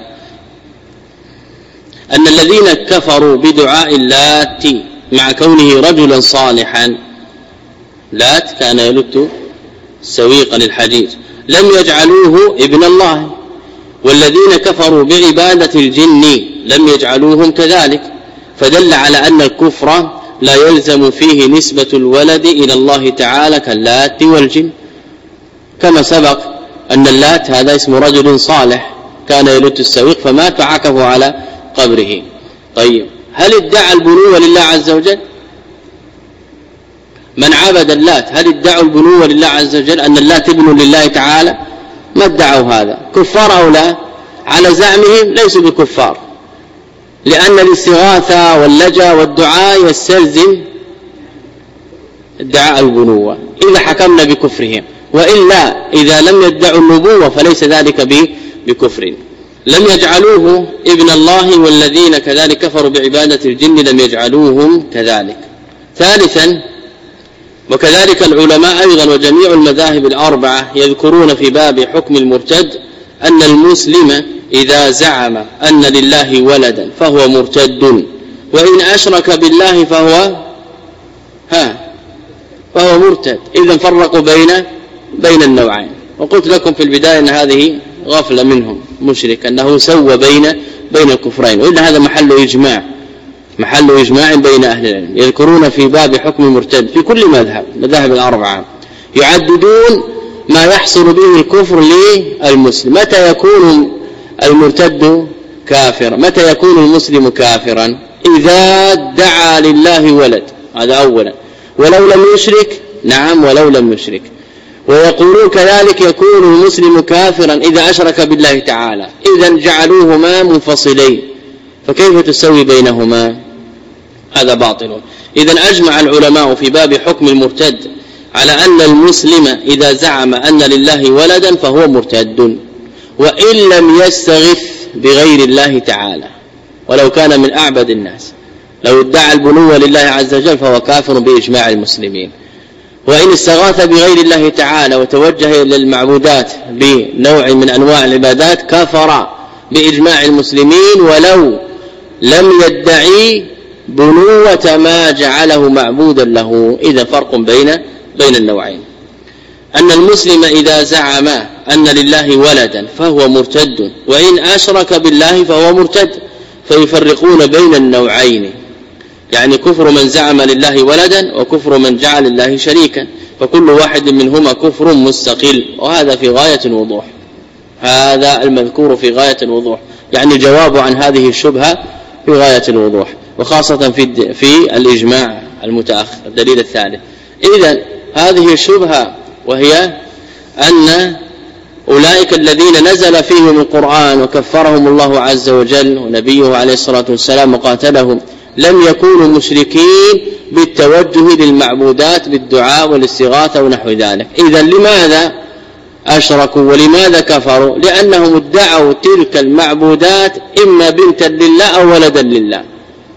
أن الذين كفروا بدعاء اللات مع كونه رجلا صالحا، لات كان يلت سويقا الحجيج، لم يجعلوه ابن الله. والذين كفروا بعبادة الجن لم يجعلوهم كذلك، فدل على أن الكفر لا يلزم فيه نسبة الولد إلى الله تعالى كاللات والجن، كما سبق أن اللات هذا اسم رجل صالح كان يلت السويق فمات فعكفوا على قبره. طيب هل ادعى البنوة لله عز وجل؟ من عبد اللات هل ادعوا البنوة لله عز وجل أن اللات ابن لله تعالى؟ ما ادعوا هذا. كفار أو لا؟ على زعمهم ليسوا بكفار، لأن الاستغاثة واللجا والدعاء يستلزم ادعاء البنوة إذا حكمنا بكفرهم، وإلا إذا لم يدعوا النبوة فليس ذلك بكفر. لم يجعلوه ابن الله، والذين كذلك كفروا بعبادة الجن لم يجعلوهم كذلك. ثالثا وكذلك العلماء أيضا وجميع المذاهب الأربعة يذكرون في باب حكم المرتد أن المسلم إذا زعم أن لله ولدا فهو مرتد، وإن أشرك بالله فهو ها فهو مرتد. إذن فرقوا بين بين النوعين. وقلت لكم في البداية أن هذه غفلة منهم مشرك، أنه سوى بين بين الكفرين، وإلا هذا محل إجماع محل إجماع بين أهل العلم. يذكرون في باب حكم المرتد في كل مذهب مذاهب الأربعة يعددون ما يحصل به الكفر للمسلم. متى يكون المرتد كافرا؟ متى يكون المسلم كافرا؟ إذا ادعى لله ولد، هذا أولا، ولو لم يشرك، نعم ولو لم يشرك. ويقولون كذلك يكون المسلم كافرا إذا أشرك بالله تعالى. إذن جعلوهما منفصلين، فكيف تسوي بينهما؟ هذا باطل. إذن أجمع العلماء في باب حكم المرتد على أن المسلم إذا زعم أن لله ولدا فهو مرتد، وإن لم يستغث بغير الله تعالى، ولو كان من أعبد الناس، لو ادعى البنوة لله عز وجل فهو كافر بإجماع المسلمين. وإن استغاث بغير الله تعالى وتوجه إلى المعبودات بنوع من أنواع العبادات كفر بإجماع المسلمين ولو لم يدعي بنوة ما جعله معبودا له. إذا فرق بين بين النوعين، أن المسلم إذا زعم أن لله ولدا فهو مرتد، وإن أشرك بالله فهو مرتد، فيفرقون بين النوعين، يعني كفر من زعم لله ولدا وكفر من جعل الله شريكا، فكل واحد منهما كفر مستقل، وهذا في غاية الوضوح. هذا المذكور في غاية الوضوح، يعني جواب عن هذه الشبهة في غاية الوضوح، وخاصة في في الإجماع المتأخر. الدليل الثالث، إذن هذه الشبهة وهي أن أولئك الذين نزل فيهم القرآن وكفرهم الله عز وجل ونبيه عليه الصلاة والسلام وقاتلهم لم يكونوا مشركين بالتوجه للمعبودات بالدعاء والاستغاثة ونحو ذلك. إذن لماذا أشركوا ولماذا كفروا؟ لأنهم ادعوا تلك المعبودات إما بنتا لله أو ولدا لله،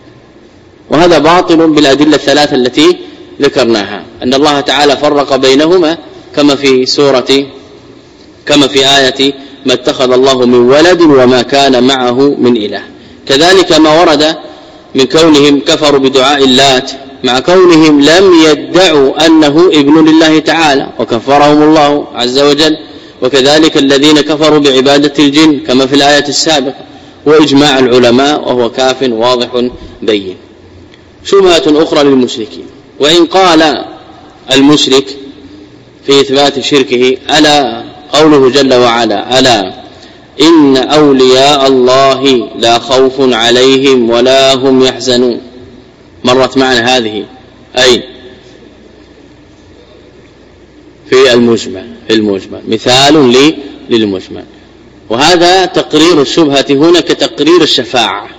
وهذا باطل بالأدلة الثلاثة التي ذكرناها، أن الله تعالى فرق بينهما كما في سورة كما في آية ما اتخذ الله من ولد وما كان معه من إله. كذلك ما ورد من كونهم كفروا بدعاء اللات مع كونهم لم يدعوا أنه ابن لله تعالى وكفرهم الله عز وجل، وكذلك الذين كفروا بعبادة الجن كما في الآية السابقة، وإجماع العلماء وهو كاف واضح بين. شبهة أخرى للمشركين، وإن قال المشرك في إثبات شركه ألا قوله جل وعلا ألا إن أولياء الله لا خوف عليهم ولا هم يحزنون، مرت معنا هذه أي في المجمل في المجمل مثال للمجمل، وهذا تقرير الشبهة هنا كتقرير الشفاعة.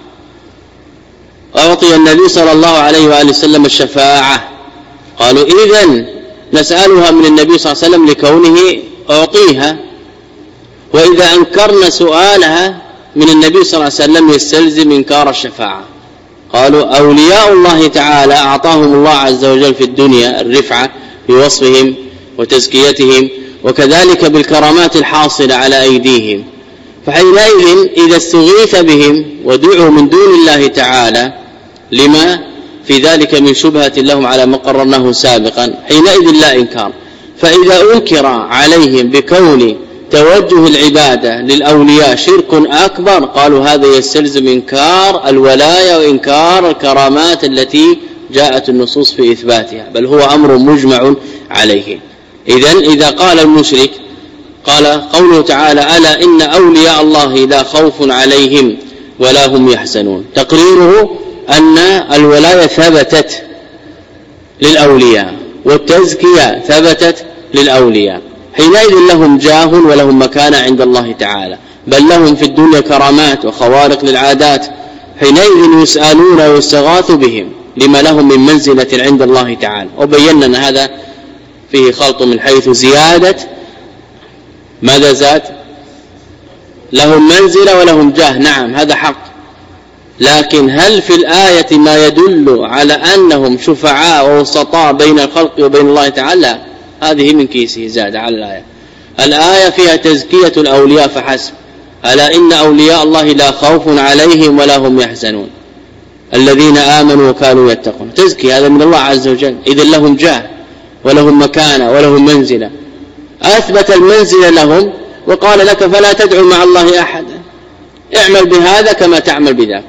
أعطي النبي صلى الله عليه وآله وسلم الشفاعة، قالوا إذن نسألها من النبي صلى الله عليه وسلم لكونه أعطيها، وإذا أنكرنا سؤالها من النبي صلى الله عليه وسلم يستلزم إنكار الشفاعة. قالوا أولياء الله تعالى أعطاهم الله عز وجل في الدنيا الرفعة بوصفهم وتزكيتهم، وكذلك بالكرامات الحاصلة على أيديهم، فحينئذ إذا استغيث بهم ودعوا من دون الله تعالى لما في ذلك من شبهة لهم على ما قررناه سابقا، حينئذ لا إنكار. فإذا أنكر عليهم بكون توجه العبادة للأولياء شرك أكبر، قالوا هذا يستلزم إنكار الولاية وإنكار الكرامات التي جاءت النصوص في إثباتها، بل هو أمر مجمع عليه. إذن إذا قال المشرك قال قوله تعالى ألا إن أولياء الله لا خوف عليهم ولا هم يحزنون، تقريره أن الولاية ثبتت للأولياء والتزكية ثبتت للأولياء، حينئذ لهم جاه ولهم مكانة عند الله تعالى، بل لهم في الدنيا كرامات وخوارق للعادات، حينئذ يسألون ويستغاث بهم لما لهم من منزلة عند الله تعالى. وبينا أن هذا فيه خلط من حيث زيادة ماذا زاد؟ لهم منزلة ولهم جاه، نعم هذا حق، لكن هل في الآية ما يدل على أنهم شفعاء ووسطاء بين الخلق وبين الله تعالى؟ هذه من كيسه زاد على الآية. الآية فيها تزكية الأولياء فحسب، ألا إن أولياء الله لا خوف عليهم ولا هم يحزنون الذين آمنوا وكانوا يتقون، تزكية هذا من الله عز وجل، إذن لهم جاه ولهم مكانة ولهم منزلة، أثبت المنزلة لهم وقال لك فلا تدعوا مع الله أحدا، اعمل بهذا كما تعمل بذاك.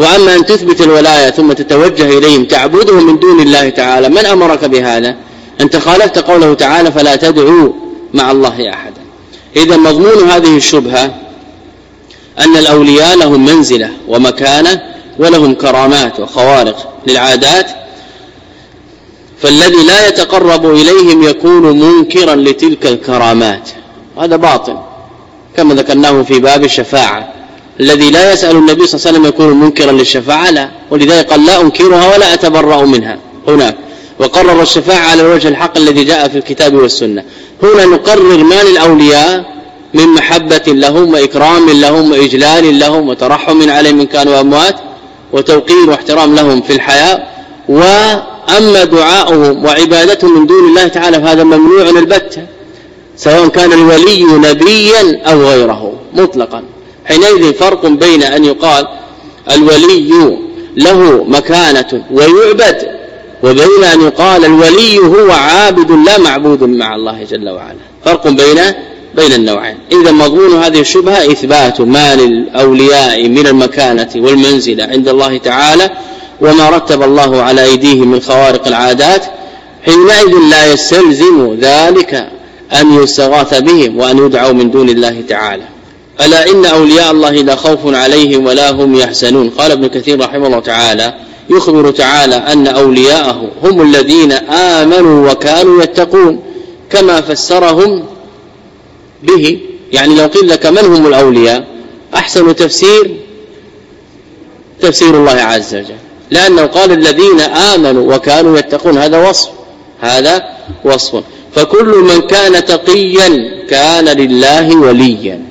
وأما أن تثبت الولاية ثم تتوجه إليهم تعبدهم من دون الله تعالى، من أمرك بهذا؟ أنت خالفت قوله تعالى فلا تدعوا مع الله أحدا. إذا مضمون هذه الشبهة أن الأولياء لهم منزلة ومكانة ولهم كرامات وخوارق للعادات، فالذي لا يتقرب إليهم يكون منكرا لتلك الكرامات، هذا باطل كما ذكرناه في باب الشفاعة. الذي لا يسأل النبي صلى الله عليه وسلم يكون منكرا للشفاعة، لا، ولذلك قال لا أنكرها ولا أتبرأ منها هناك، وقرر الشفاعة على الوجه الحق الذي جاء في الكتاب والسنة. هنا نقرر ما للأولياء من محبة لهم وإكرام لهم وإجلال لهم وترحم عليهم من كانوا أموات وتوقير واحترام لهم في الحياة. وأما دعاؤهم وعبادتهم من دون الله تعالى فهذا ممنوع البتة، سواء كان الولي نبيا أو غيره مطلقا. حينئذ فرق بين أن يقال الولي له مكانة ويعبد، وبين أن يقال الولي هو عابد لا معبود مع الله جل وعلا، فرق بين بين النوعين. إذا مضمون هذه الشبهة إثبات ما للأولياء من المكانة والمنزلة عند الله تعالى وما رتب الله على أيديهم من خوارق العادات، حينئذ لا يستلزم ذلك أن يستغاث بهم وأن يدعوا من دون الله تعالى. ألا إن أولياء الله لا خوف عليهم ولا هم يحزنون. قال ابن كثير رحمه الله تعالى يخبر تعالى أن أولياءه هم الذين آمنوا وكانوا يتقون كما فسرهم به. يعني لو قيل لك من هم الأولياء أحسن تفسير تفسير الله عز وجل، لأنه قال الذين آمنوا وكانوا يتقون، هذا وصف هذا وصف فكل من كان تقيا كان لله وليا،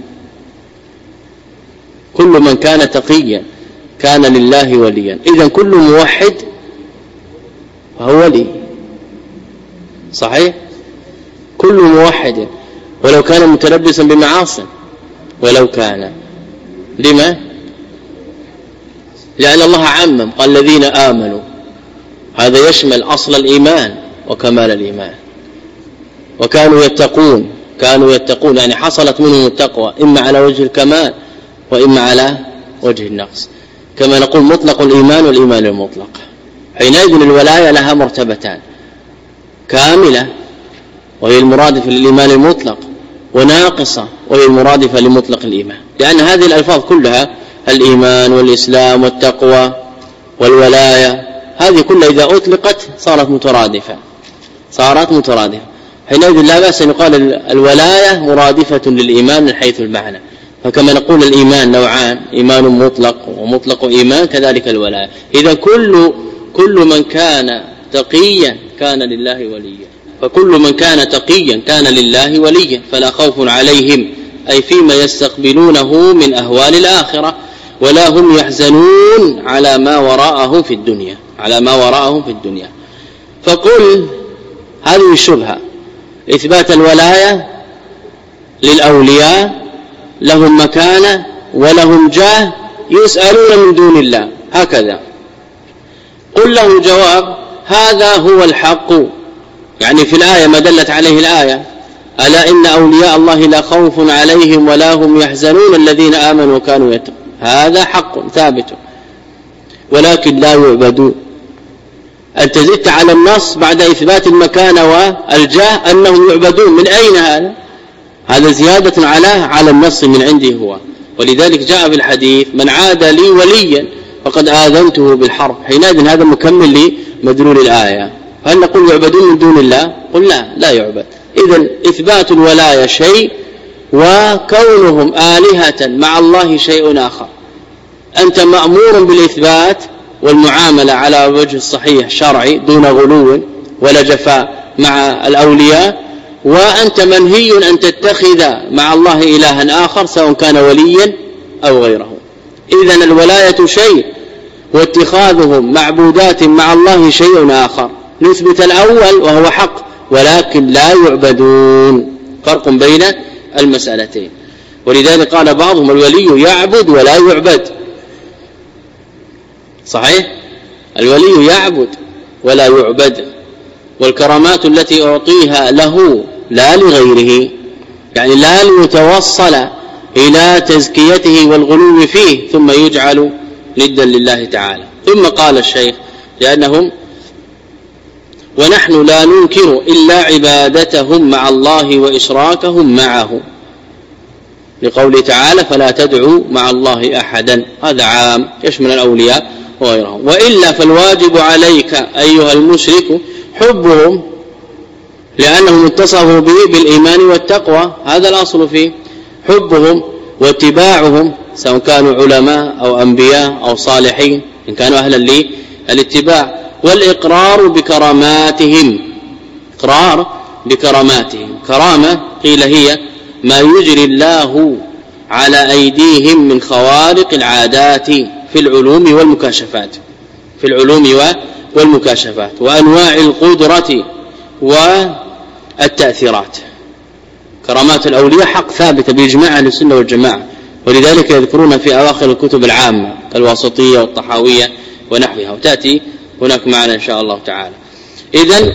كل من كان تقيا كان لله وليا. إذن كل موحد فهو ولي، صحيح؟ كل موحد ولو كان متلبسا بمعاصي، ولو كان لما؟ لأن الله عمم قال الذين آمنوا، هذا يشمل أصل الإيمان وكمال الإيمان. وكانوا يتقون، كانوا يتقون يعني حصلت منهم التقوى إما على وجه الكمال وإما على وجه النقص، كما نقول مطلق الإيمان والإيمان المطلق. حينئذ الولاية لها مرتبتان، كاملة وهي المرادفة للإيمان المطلق، وناقصة وهي المرادفة لمطلق الإيمان، لأن هذه الألفاظ كلها الإيمان والإسلام والتقوى والولاية هذه كلها إذا أطلقت صارت مترادفة صارت مترادفة حينئذ لا بأس أن يقال الولاية مرادفة للإيمان من حيث المعنى. فكما نقول الإيمان نوعان، إيمان مطلق ومطلق إيمان، كذلك الولاية. إذا كل كل من كان تقيا كان لله وليا، فكل من كان تقيا كان لله وليا، فلا خوف عليهم أي فيما يستقبلونه من أهوال الآخرة، ولا هم يحزنون على ما وراءهم في الدنيا على ما وراءهم في الدنيا. فقل هذه الشبهة إثبات الولاية للأولياء لهم مكانة ولهم جاه يسألون من دون الله، هكذا. قل له جواب هذا هو الحق، يعني في الآية ما دلت عليه الآية ألا إن أولياء الله لا خوف عليهم ولا هم يحزنون الذين آمنوا وكانوا يتقون، هذا حق ثابت، ولكن لا يعبدون. أنت زدت على النص بعد إثبات المكانة والجاه أنهم يعبدون، من أين هذا؟ هذا زيادة على على النص من عنده هو. ولذلك جاء في الحديث من عاد لي وليا فقد آذنته بالحرب، حينئذ هذا مكمل لمدلول الآية. هل نقول يعبدون من دون الله؟ قل لا لا يعبد. إذن إثبات الولاية شيء وكونهم آلهة مع الله شيء آخر. أنت مأمور بالإثبات والمعاملة على وجه الصحيح شرعي دون غلو ولا جفاء مع الأولياء، وأنت منهي أن تتخذ مع الله إلها آخر سواء كان وليا أو غيره. إذن الولاية شيء واتخاذهم معبودات مع الله شيء آخر. نثبت الأول وهو حق ولكن لا يعبدون، فرق بين المسألتين. ولذلك قال بعضهم الولي يعبد ولا يعبد، صحيح؟ الولي يعبد ولا يعبد، والكرامات التي أعطيها له لا لغيره، يعني لا ليتوصل إلى تزكيته والغلو فيه ثم يجعل ندا لله تعالى. ثم قال الشيخ لأنهم ونحن لا ننكر إلا عبادتهم مع الله وإشراكهم معه، لقوله تعالى فلا تدعوا مع الله أحدا، هذا عام يشمل الأولياء وغيرهم. وإلا فالواجب عليك أيها المشرك حبهم لأنهم اتصفوا به بالإيمان والتقوى، هذا الأصل فيه، حبهم واتباعهم سواء كانوا علماء أو أنبياء أو صالحين إن كانوا أهلا للاتباع، والإقرار بكراماتهم، إقرار بكراماتهم. كرامة قيل هي ما يجري الله على أيديهم من خوارق العادات في العلوم والمكاشفات، في العلوم والمكاشفات وأنواع القدرة والتأثيرات. كرامات الأولياء حق ثابتة بإجماع أهل السنة والجماعة، ولذلك يذكرون في أواخر الكتب العامة الواسطية والطحاوية ونحوها، وتأتي هناك معنا إن شاء الله تعالى. إذن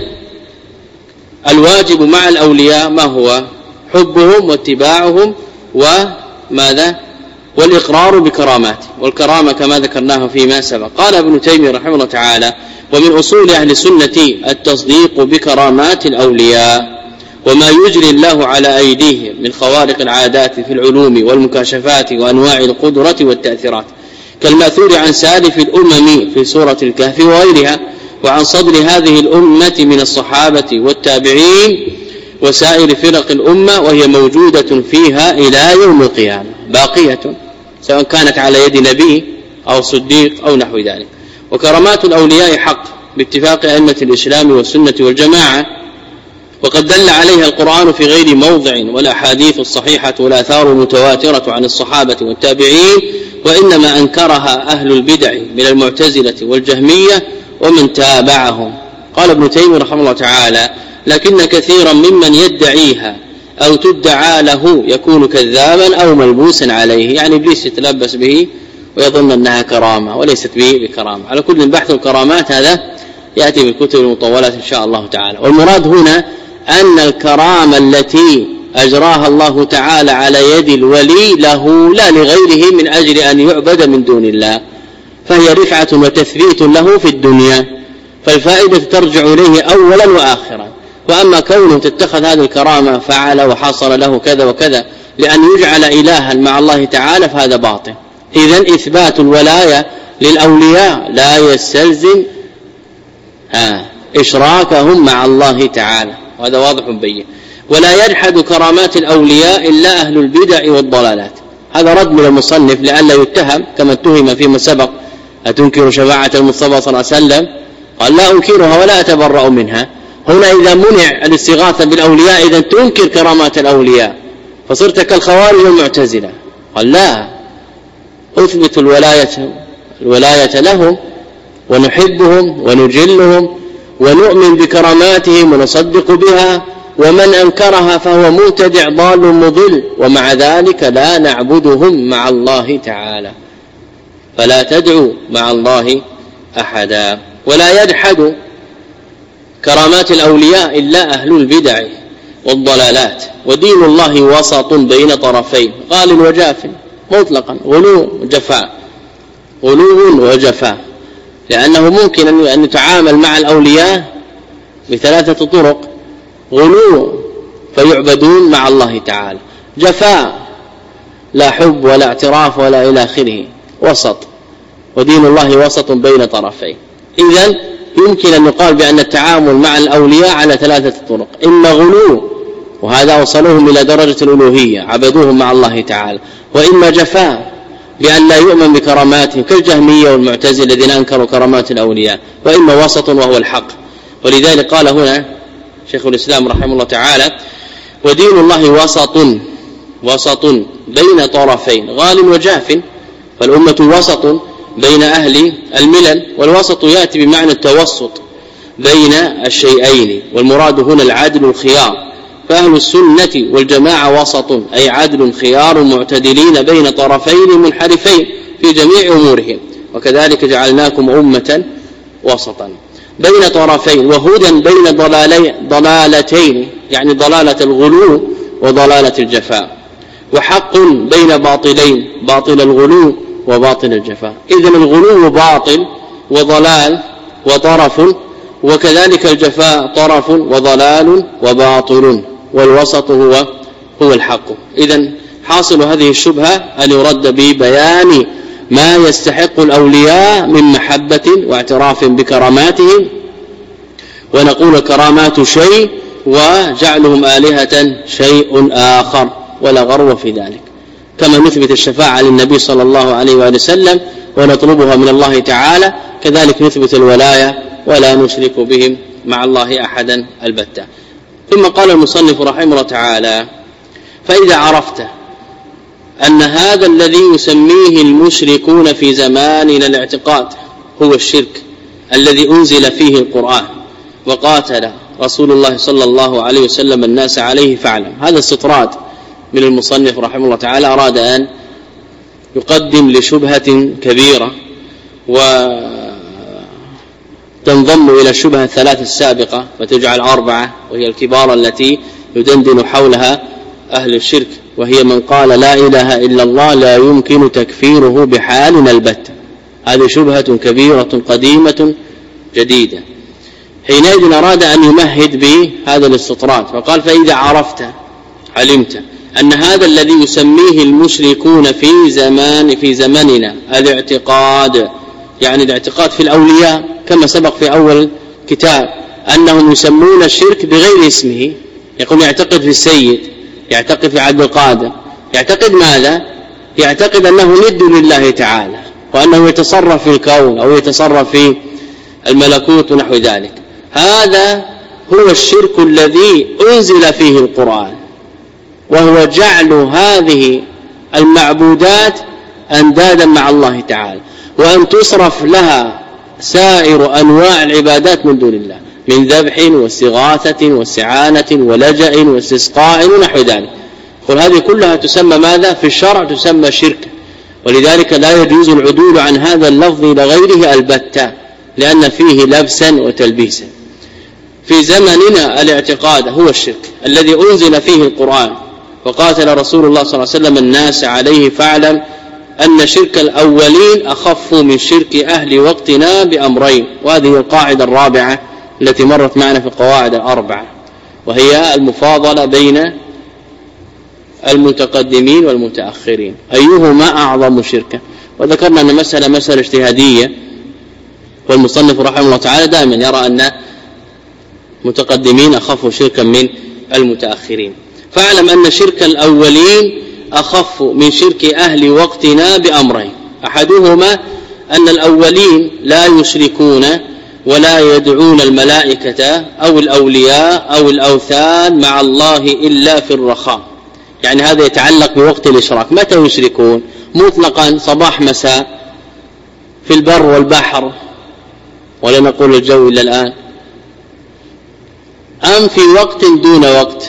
الواجب مع الأولياء ما هو؟ حبهم واتباعهم وماذا؟ والإقرار بكراماته. والكرامة كما ذكرناه فيما سبق. قال ابن تيمية رحمه الله تعالى ومن أصول أهل السنة التصديق بكرامات الأولياء وما يجري الله على أيديهم من خوارق العادات في العلوم والمكاشفات وأنواع القدرة والتأثيرات، كالمأثور عن سالف الأمم في سورة الكهف وغيرها، وعن صدر هذه الأمة من الصحابة والتابعين وسائر فرق الأمة، وهي موجودة فيها إلى يوم القيامة، باقية سواء كانت على يد نبي أو صديق أو نحو ذلك. وكرامات الأولياء حق باتفاق أئمة الإسلام والسنة والجماعة، وقد دل عليها القرآن في غير موضع، والأحاديث الصحيحة والآثار المتواترة عن الصحابة والتابعين، وإنما أنكرها أهل البدع من المعتزلة والجهمية ومن تابعهم. قال ابن تيمية رحمه الله تعالى لكن كثيرا ممن يدعيها أو تدعى له يكون كذابا أو ملبوسا عليه، يعني إبليس يتلبس به ويظن أنها كرامة وليست به بكرامة. على كل بحث الكرامات هذا يأتي بالكتب المطولات إن شاء الله تعالى. والمراد هنا أن الكرامة التي أجراها الله تعالى على يد الولي له لا لغيره من أجل أن يعبد من دون الله، فهي رفعة وتثبيت له في الدنيا، فالفائدة ترجع إليه أولا وآخرا. وأما كونه تتخذ هذه الكرامة فعل وحصل له كذا وكذا لأن يجعل إلها مع الله تعالى فهذا باطل. إذن إثبات الولاية للأولياء لا يستلزم آه إشراكهم مع الله تعالى، وهذا واضح بين. ولا يجحد كرامات الأولياء إلا أهل البدع والضلالات. هذا رد من المصنف لئلا يتهم كما اتهم فيما سبق أتنكر شفاعة المصطفى صلى الله عليه وسلم؟ قال لا أنكرها ولا أتبرأ منها. هنا إذا منع الاستغاثة بالأولياء إذا تنكر كرامات الأولياء فصرت كالخوارج والمعتزلة. قال لا، أثبت الولاية الولاية لهم ونحبهم ونجلهم ونؤمن بكراماتهم ونصدق بها، ومن أنكرها فهو مبتدع ضال مضل، ومع ذلك لا نعبدهم مع الله تعالى. فلا تدعوا مع الله أحدا. ولا يجحد كرامات الأولياء إلا أهل البدع والضلالات. ودين الله وسط بين طرفين غال وجاف مطلقا، غلو وجفاء، غلو وجفاء، لأنه ممكن أن يتعامل مع الأولياء بثلاثة طرق: غلو فيعبدون مع الله تعالى، جفاء لا حب ولا اعتراف ولا إلى آخره، وسط. ودين الله وسط بين طرفين. إذن يمكن أن يقال بأن التعامل مع الأولياء على ثلاثة طرق: إما غلو وهذا أوصلهم إلى درجة الألوهية عبدوهم مع الله تعالى، وإما جفاء بأن لا يؤمن بكراماتهم كالجهمية والمعتزلة الذين أنكروا كرامات الأولياء، وإما وسط وهو الحق. ولذلك قال هنا شيخ الإسلام رحمه الله تعالى: ودين الله وسط وسط بين طرفين غال وجاف. فالأمة وسط بين أهل الملل، والوسط يأتي بمعنى التوسط بين الشيئين، والمراد هنا العدل الخيار. فأهل السنة والجماعة وسط أي عدل خيار معتدلين بين طرفين منحرفين في جميع أمورهم، وكذلك جعلناكم أمة وسطا بين طرفين، وهدى بين ضلالتين يعني ضلالة الغلو وضلالة الجفاء، وحق بين باطلين باطل الغلو وباطن الجفاء. إذن الغلو باطل وضلال وطرف، وكذلك الجفاء طرف وضلال وباطل، والوسط هو هو الحق. إذن حاصل هذه الشبهة أن يرد ببيان ما يستحق الأولياء من محبة واعتراف بكراماتهم، ونقول كرامات شيء وجعلهم آلهة شيء آخر، ولا غرو في ذلك. كما نثبت الشفاعة للنبي صلى الله عليه وآله وسلم ونطلبها من الله تعالى، كذلك نثبت الولاية ولا نشرك بهم مع الله أحدا البتة. ثم قال المصنف رحمه الله تعالى: فإذا عرفت أن هذا الذي يسميه المشركون في زماننا الاعتقاد هو الشرك الذي أنزل فيه القرآن وقاتل رسول الله صلى الله عليه وسلم الناس عليه فاعلم. هذا استطراد من المصنف رحمه الله تعالى، أراد أن يقدم لشبهة كبيرة وتنضم إلى الشبهة الثلاث السابقة فتجعل أربعة، وهي الكبار التي يدندن حولها أهل الشرك، وهي من قال لا إله إلا الله لا يمكن تكفيره بحال البتة. هذه شبهة كبيرة قديمة جديدة. حينئذ أراد أن يمهد بهذا الاستطراد فقال: فإذا عرفت علمت أن هذا الذي يسميه المشركون في زمان في زمننا الاعتقاد، يعني الاعتقاد في الأولياء كما سبق في أول كتاب أنهم يسمون الشرك بغير اسمه، يقول يعتقد في السيد، يعتقد في عبد القادر، يعتقد ماذا؟ يعتقد أنه ند لله تعالى، وأنه يتصرف في الكون أو يتصرف في الملكوت ونحو ذلك. هذا هو الشرك الذي أنزل فيه القرآن، وهو جعل هذه المعبودات أندادا مع الله تعالى، وأن تصرف لها سائر أنواع العبادات من دون الله، من ذبح واستغاثة واستعانة ولجأ واستسقاء ونحو ذلك. قل هذه كلها تسمى ماذا؟ في الشرع تسمى شرك، ولذلك لا يجوز العدول عن هذا اللفظ إلى غيره البتة، لأن فيه لبسا وتلبيسا. في زمننا الاعتقاد هو الشرك الذي أنزل فيه القرآن وقاتل رسول الله صلى الله عليه وسلم الناس عليه فاعلم أن شرك الأولين أخف من شرك أهل وقتنا بأمرين. وهذه القاعدة الرابعة التي مرت معنا في القواعد الأربعة، وهي المفاضلة بين المتقدمين والمتأخرين، أيهما أعظم شركا. وذكرنا أن مسألة مسألة اجتهادية، والمصنف رحمه الله تعالى دائما يرى أن متقدمين أخفوا شركا من المتأخرين. فاعلم أن شرك الأولين أخف من شرك أهل وقتنا بأمرين: أحدهما أن الأولين لا يشركون ولا يدعون الملائكة أو الأولياء أو الأوثان مع الله إلا في الرخاء، يعني هذا يتعلق بوقت الإشراك. متى يشركون؟ مطلقا صباح مساء، في البر والبحر، ولا نقول الجو إلا الآن، أم في وقت دون وقت؟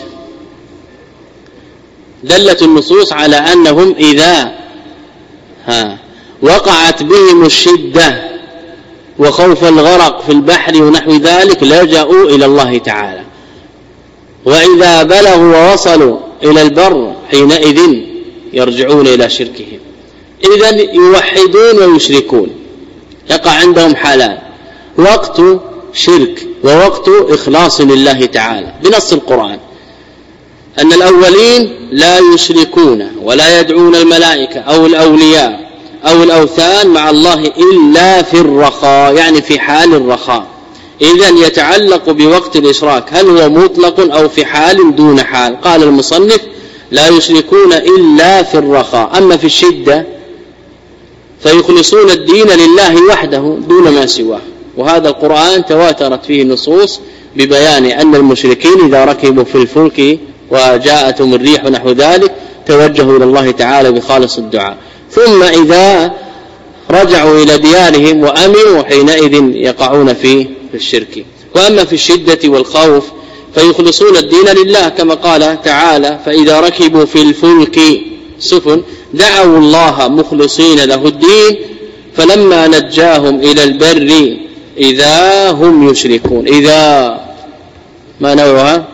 دلت النصوص على أنهم إذا ها وقعت بهم الشدة وخوف الغرق في البحر ونحو ذلك لجأوا إلى الله تعالى، وإذا بلغوا ووصلوا إلى البر حينئذ يرجعون إلى شركهم. إذن يوحدون ويشركون، يقع عندهم حالان: وقت شرك ووقت إخلاص لله تعالى بنص القرآن، أن الأولين لا يشركون ولا يدعون الملائكة أو الأولياء أو الأوثان مع الله إلا في الرخاء، يعني في حال الرخاء. إذن يتعلق بوقت الإشراك، هل هو مطلق أو في حال دون حال؟ قال المصنف: لا يشركون إلا في الرخاء. أما في الشدة فيخلصون الدين لله وحده دون ما سواه. وهذا القرآن تواترت فيه النصوص ببيان أن المشركين إذا ركبوا في الفلك وجاءتهم الريح نحو ذلك توجهوا إلى الله تعالى بخالص الدعاء، ثم إذا رجعوا إلى ديارهم وأمنوا حينئذ يقعون في الشرك. وأما في الشدة والخوف فيخلصون الدين لله، كما قال تعالى: فإذا ركبوا في الفلك سفن دعوا الله مخلصين له الدين فلما نجاهم إلى البر إذا هم يشركون. إذا ما نوعها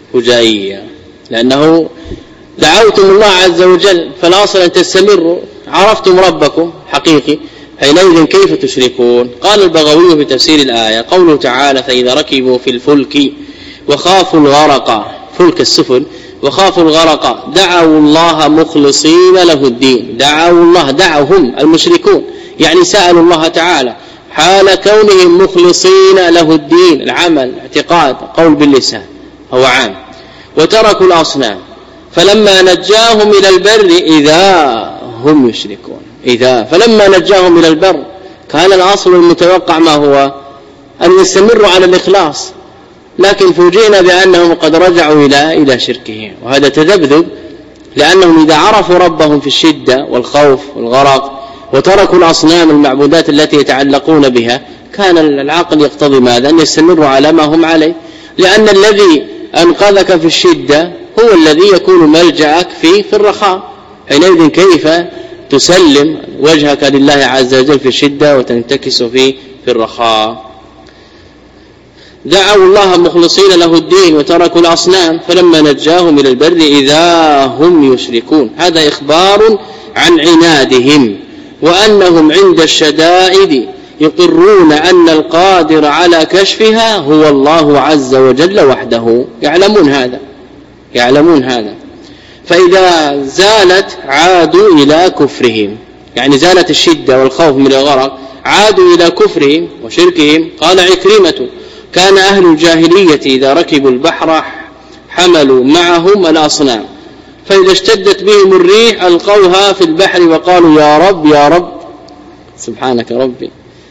فجائية، لأنه دعوتم الله عز وجل فالأصل أن تستمروا عرفتم ربكم حقيقي حينئذ كيف تشركون؟ قال البغوي في تفسير الآية قوله تعالى فإذا ركبوا في الفلك وخافوا الغرق فلك السفن وخافوا الغرق دعوا الله مخلصين له الدين دعوا الله دعوهم المشركون يعني سألوا الله تعالى حال كونهم مخلصين له الدين العمل اعتقاد قول باللسان هو عام وتركوا الأصنام فلما نجاهم إلى البر إذا هم يشركون إذا فلما نجاهم إلى البر كان الأصل المتوقع ما هو أن يستمروا على الإخلاص لكن فوجئنا بأنهم قد رجعوا إلى إلى شركهم وهذا تذبذب لأنهم إذا عرفوا ربهم في الشدة والخوف والغرق وتركوا الأصنام المعبودات التي يتعلقون بها كان العقل يقتضي ماذا؟ أن يستمروا على ما هم عليه لأن الذي أنقذك في الشدة هو الذي يكون ملجأك في في الرخاء حينئذ كيف تسلم وجهك لله عز وجل في الشدة وتنتكس في في الرخاء؟ دعوا الله مخلصين له الدين وتركوا الأصنام فلما نجاهم إلى البر إذا هم يشركون. هذا إخبار عن عنادهم وأنهم عند الشدائد يقرون أن القادر على كشفها هو الله عز وجل وحده يعلمون هذا يعلمون هذا فإذا زالت عادوا إلى كفرهم يعني زالت الشدة والخوف من الغرق عادوا إلى كفرهم وشركهم. قال عكرمة كان أهل الجاهلية إذا ركبوا البحر حملوا معهم الأصنام فإذا اشتدت بهم الريح ألقوها في البحر وقالوا يا رب يا رب سبحانك ربي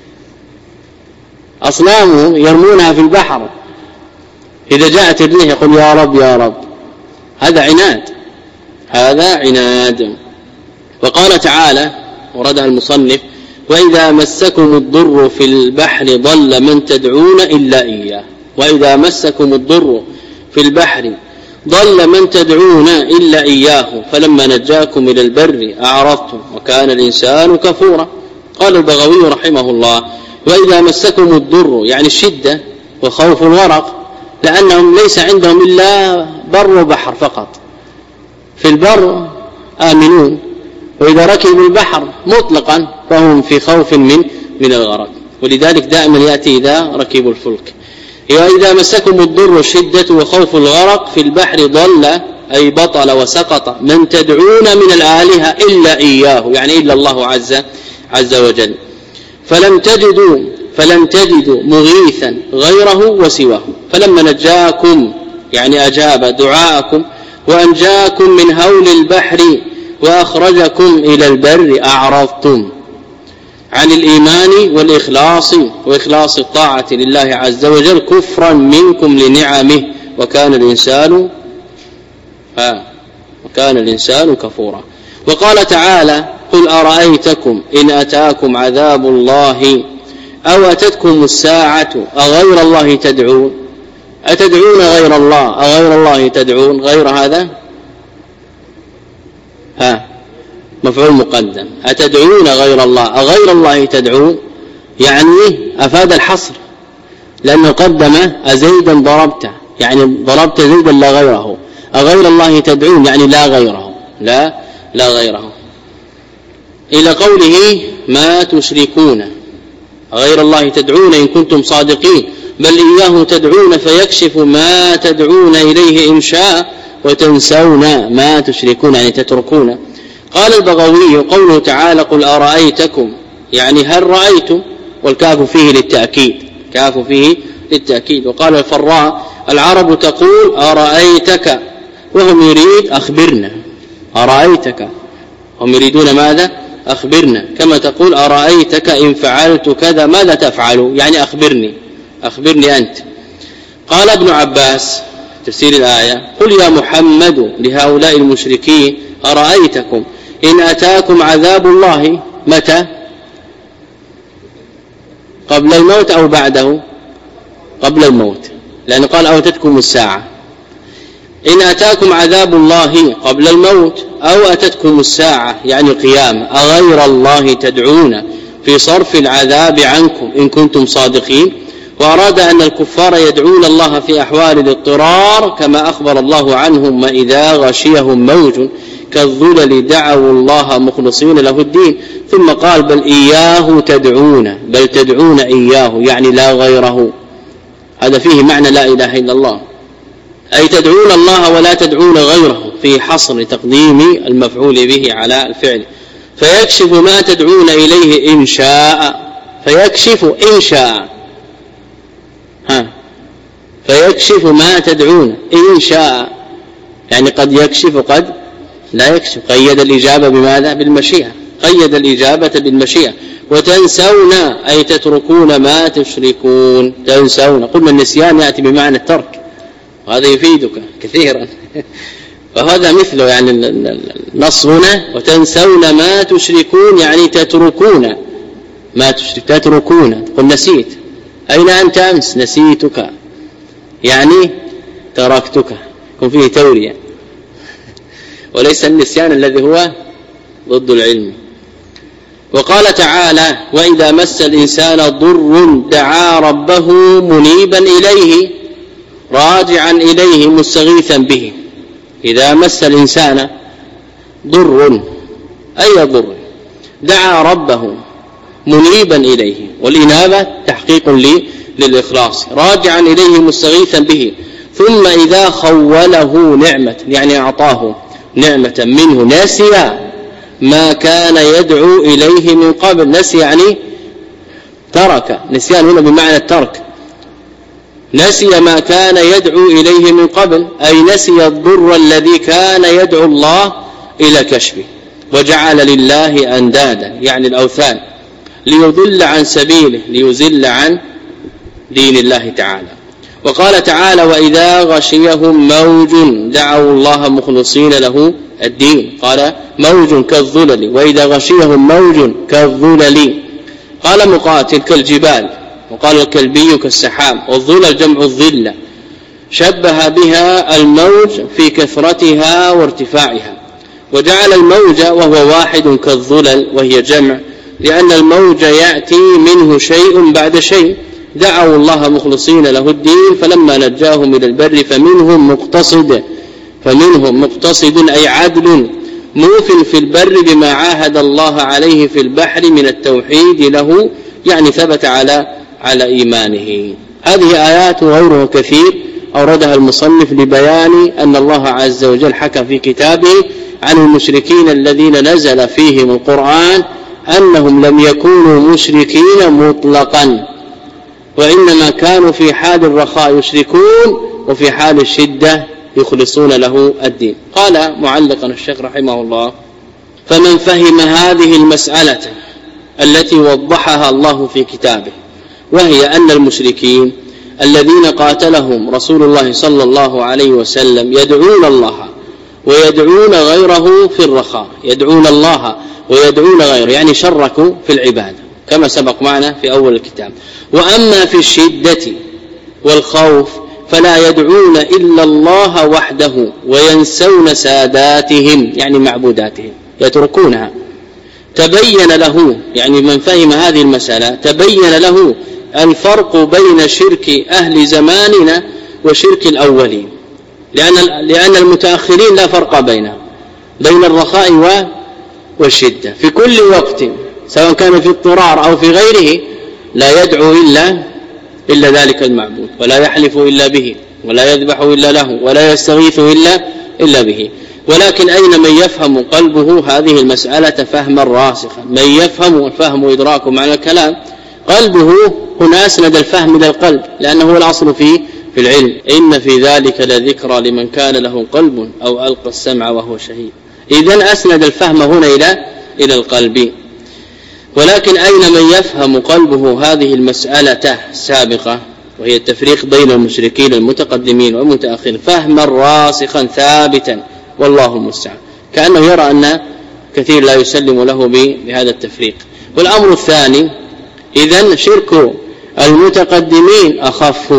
أصنامهم يرمونها في البحر إذا جاءت الريح يقول يا رب يا رب هذا عناد هذا عناد. وقال تعالى وردها المصنف وإذا مسكم الضر في البحر ضل من تدعون إلا إياه وإذا مسكم الضر في البحر ضل من تدعون إلا إياه فلما نجاكم إلى البر أعرضتم وكان الإنسان كفورا. قال البغوي رحمه الله وإذا مسكم الضر يعني الشدة وخوف الغرق لأنهم ليس عندهم إلا بر وبحر فقط في البر آمنون وإذا ركبوا البحر مطلقا فهم في خوف من من الغرق ولذلك دائما يأتي إذا ركبوا الفلك. وإذا مسكم الضر الشدة وخوف الغرق في البحر ضل أي بطل وسقط من تدعون من الآلهة إلا إياه يعني إلا الله عز عز وجل فلم تجدوا فلم تجدوا مغيثا غيره وسواه فلما نجاكم يعني أجاب دعاءكم وأنجاكم من هول البحر وأخرجكم إلى البر أعرضتم عن الإيمان والإخلاص وإخلاص الطاعة لله عز وجل كفرا منكم لنعمه وكان الإنسان آه وكان الإنسان كفورا. وقال تعالى قل أرأيتكم إن أتاكم عذاب الله أو أتتكم الساعة أغير الله تدعون أتدعون غير الله أغير الله تدعون غير هذا ها مفعول مقدم أتدعون غير الله أغير الله تدعون يعني أفاد الحصر لأنه قدم أزيدا ضربته يعني ضربت زيدا لا غيره أغير الله تدعون يعني لا غيره لا لا غيره إلى قوله ما تشركون غير الله تدعون إن كنتم صادقين بل إياه تدعون فيكشف ما تدعون إليه إن شاء وتنسون ما تشركون يعني تتركون. قال البغوي قوله تعالى قل أرأيتكم يعني هل رأيتم والكاف فيه للتأكيد كاف فيه للتأكيد. وقال الفراء العرب تقول أرأيتك وهم يريد أخبرنا أرأيتك هم يريدون ماذا أخبرنا كما تقول أرأيتك إن فعلت كذا ماذا تفعل يعني أخبرني أخبرني أنت. قال ابن عباس تفسير الآية قل يا محمد لهؤلاء المشركين أرأيتكم إن أتاكم عذاب الله متى قبل الموت أو بعده قبل الموت لأنه قال أو أتتكم الساعة إن أتاكم عذاب الله قبل الموت أو أتتكم الساعة يعني القيامة أغير الله تدعون في صرف العذاب عنكم إن كنتم صادقين. وأراد أن الكفار يدعون الله في أحوال الاضطرار كما أخبر الله عنهم وإذا غشيهم موج كالظلل دعوا الله مخلصين له الدين. ثم قال بل إياه تدعون، بل تدعون إياه يعني لا غيره. هذا فيه معنى لا إله إلا الله، أي تدعون الله ولا تدعون غيره، في حصر تقديم المفعول به على الفعل. فيكشف ما تدعون إليه إن شاء، فيكشف إن شاء، ها فيكشف ما تدعون إن شاء، يعني قد يكشف قد لا يكشف. قيد الإجابة بماذا؟ بالمشيئة، قيد الإجابة بالمشيئة. وتنسون أي تتركون ما تشركون، تنسون. قلنا النسيان يأتي بمعنى الترك، وهذا يفيدك كثيرا فهذا مثله، يعني النص هنا وتنسون ما تشركون يعني تتركون ما تشرك، تتركون. قل نسيت، أين أنت أمس؟ نسيتك يعني تركتك، يكون فيه تورية، وليس النسيان الذي هو ضد العلم. وقال تعالى وإذا مس الإنسان ضر دعا ربه منيبا إليه راجعا إليه مستغيثا به. إذا مس الإنسان ضر، أي ضر؟ دعا ربه منيبا إليه، والإنابة تحقيق لي للإخلاص، راجعا إليه مستغيثا به. ثم إذا خوله نعمة يعني أعطاه نعمة منه نسي ما كان يدعو إليه من قبل. نسي يعني ترك، نسيان هنا بمعنى الترك. نسي ما كان يدعو إليه من قبل، أي نسي الضر الذي كان يدعو الله إلى كشفه، وجعل لله أندادا يعني الأوثان ليضل عن سبيله، ليزل عن دين الله تعالى. وقال تعالى وإذا غشيهم موج دعوا الله مخلصين له الدين. قال موج كالظلل، وإذا غشيهم موج كالظلل. قال مقاتل كالجبال، وقال الكلبي كالسحاب، والظلل جمع الظلة، شبه بها الموج في كثرتها وارتفاعها. وجعل الموج وهو واحد كالظلل وهي جمع، لأن الموج يأتي منه شيء بعد شيء. دعوا الله مخلصين له الدين فلما نجاهم إلى البر فمنهم مقتصد، فمنهم مقتصد أي عدل موف في البر بما عاهد الله عليه في البحر من التوحيد له، يعني ثبت على على إيمانه. هذه آيات وغيرها كثير أوردها المصنف لبيان أن الله عز وجل حكى في كتابه عن المشركين الذين نزل فيهم القرآن أنهم لم يكونوا مشركين مطلقا، وإنما كانوا في حال الرخاء يشركون وفي حال الشدة يخلصون له الدين. قال معلقا الشيخ رحمه الله فمن فهم هذه المسألة التي وضحها الله في كتابه، وهي أن المشركين الذين قاتلهم رسول الله صلى الله عليه وسلم يدعون الله ويدعون غيره في الرخاء، يدعون الله ويدعون غيره يعني شركوا في العبادة كما سبق معنا في أول الكتاب. وأما في الشدة والخوف فلا يدعون إلا الله وحده وينسون ساداتهم يعني معبوداتهم، يتركونها. تبين له يعني من فهم هذه المسألة تبين له الفرق بين شرك أهل زماننا وشرك الأولين، لأن لأن المتأخرين لا فرق بينهم بين الرخاء والشدة في كل وقت، سواء كان في اضطرار أو في غيره لا يدعو إلا إلا ذلك المعبود، ولا يحلف إلا به، ولا يذبح إلا له، ولا يستغيث إلا إلا به. ولكن أين من يفهم قلبه هذه المسألة فهما راسخا، من يفهم الفهم وإدراك معنى الكلام قلبه، هنا أسند الفهم إلى القلب لأنه هو الأصل في في العلم. إن في ذلك لذكرى لمن كان له قلب أو ألقى السمع وهو شهيد. إذن أسند الفهم هنا إلى إلى القلب. ولكن أين من يفهم قلبه هذه المسألة السابقة وهي التفريق بين المشركين المتقدمين والمتأخرين فهما راسخا ثابتا، والله المستعان، كأنه يرى أن كثير لا يسلم له بهذا التفريق. والأمر الثاني إذن شرك المتقدمين أخف.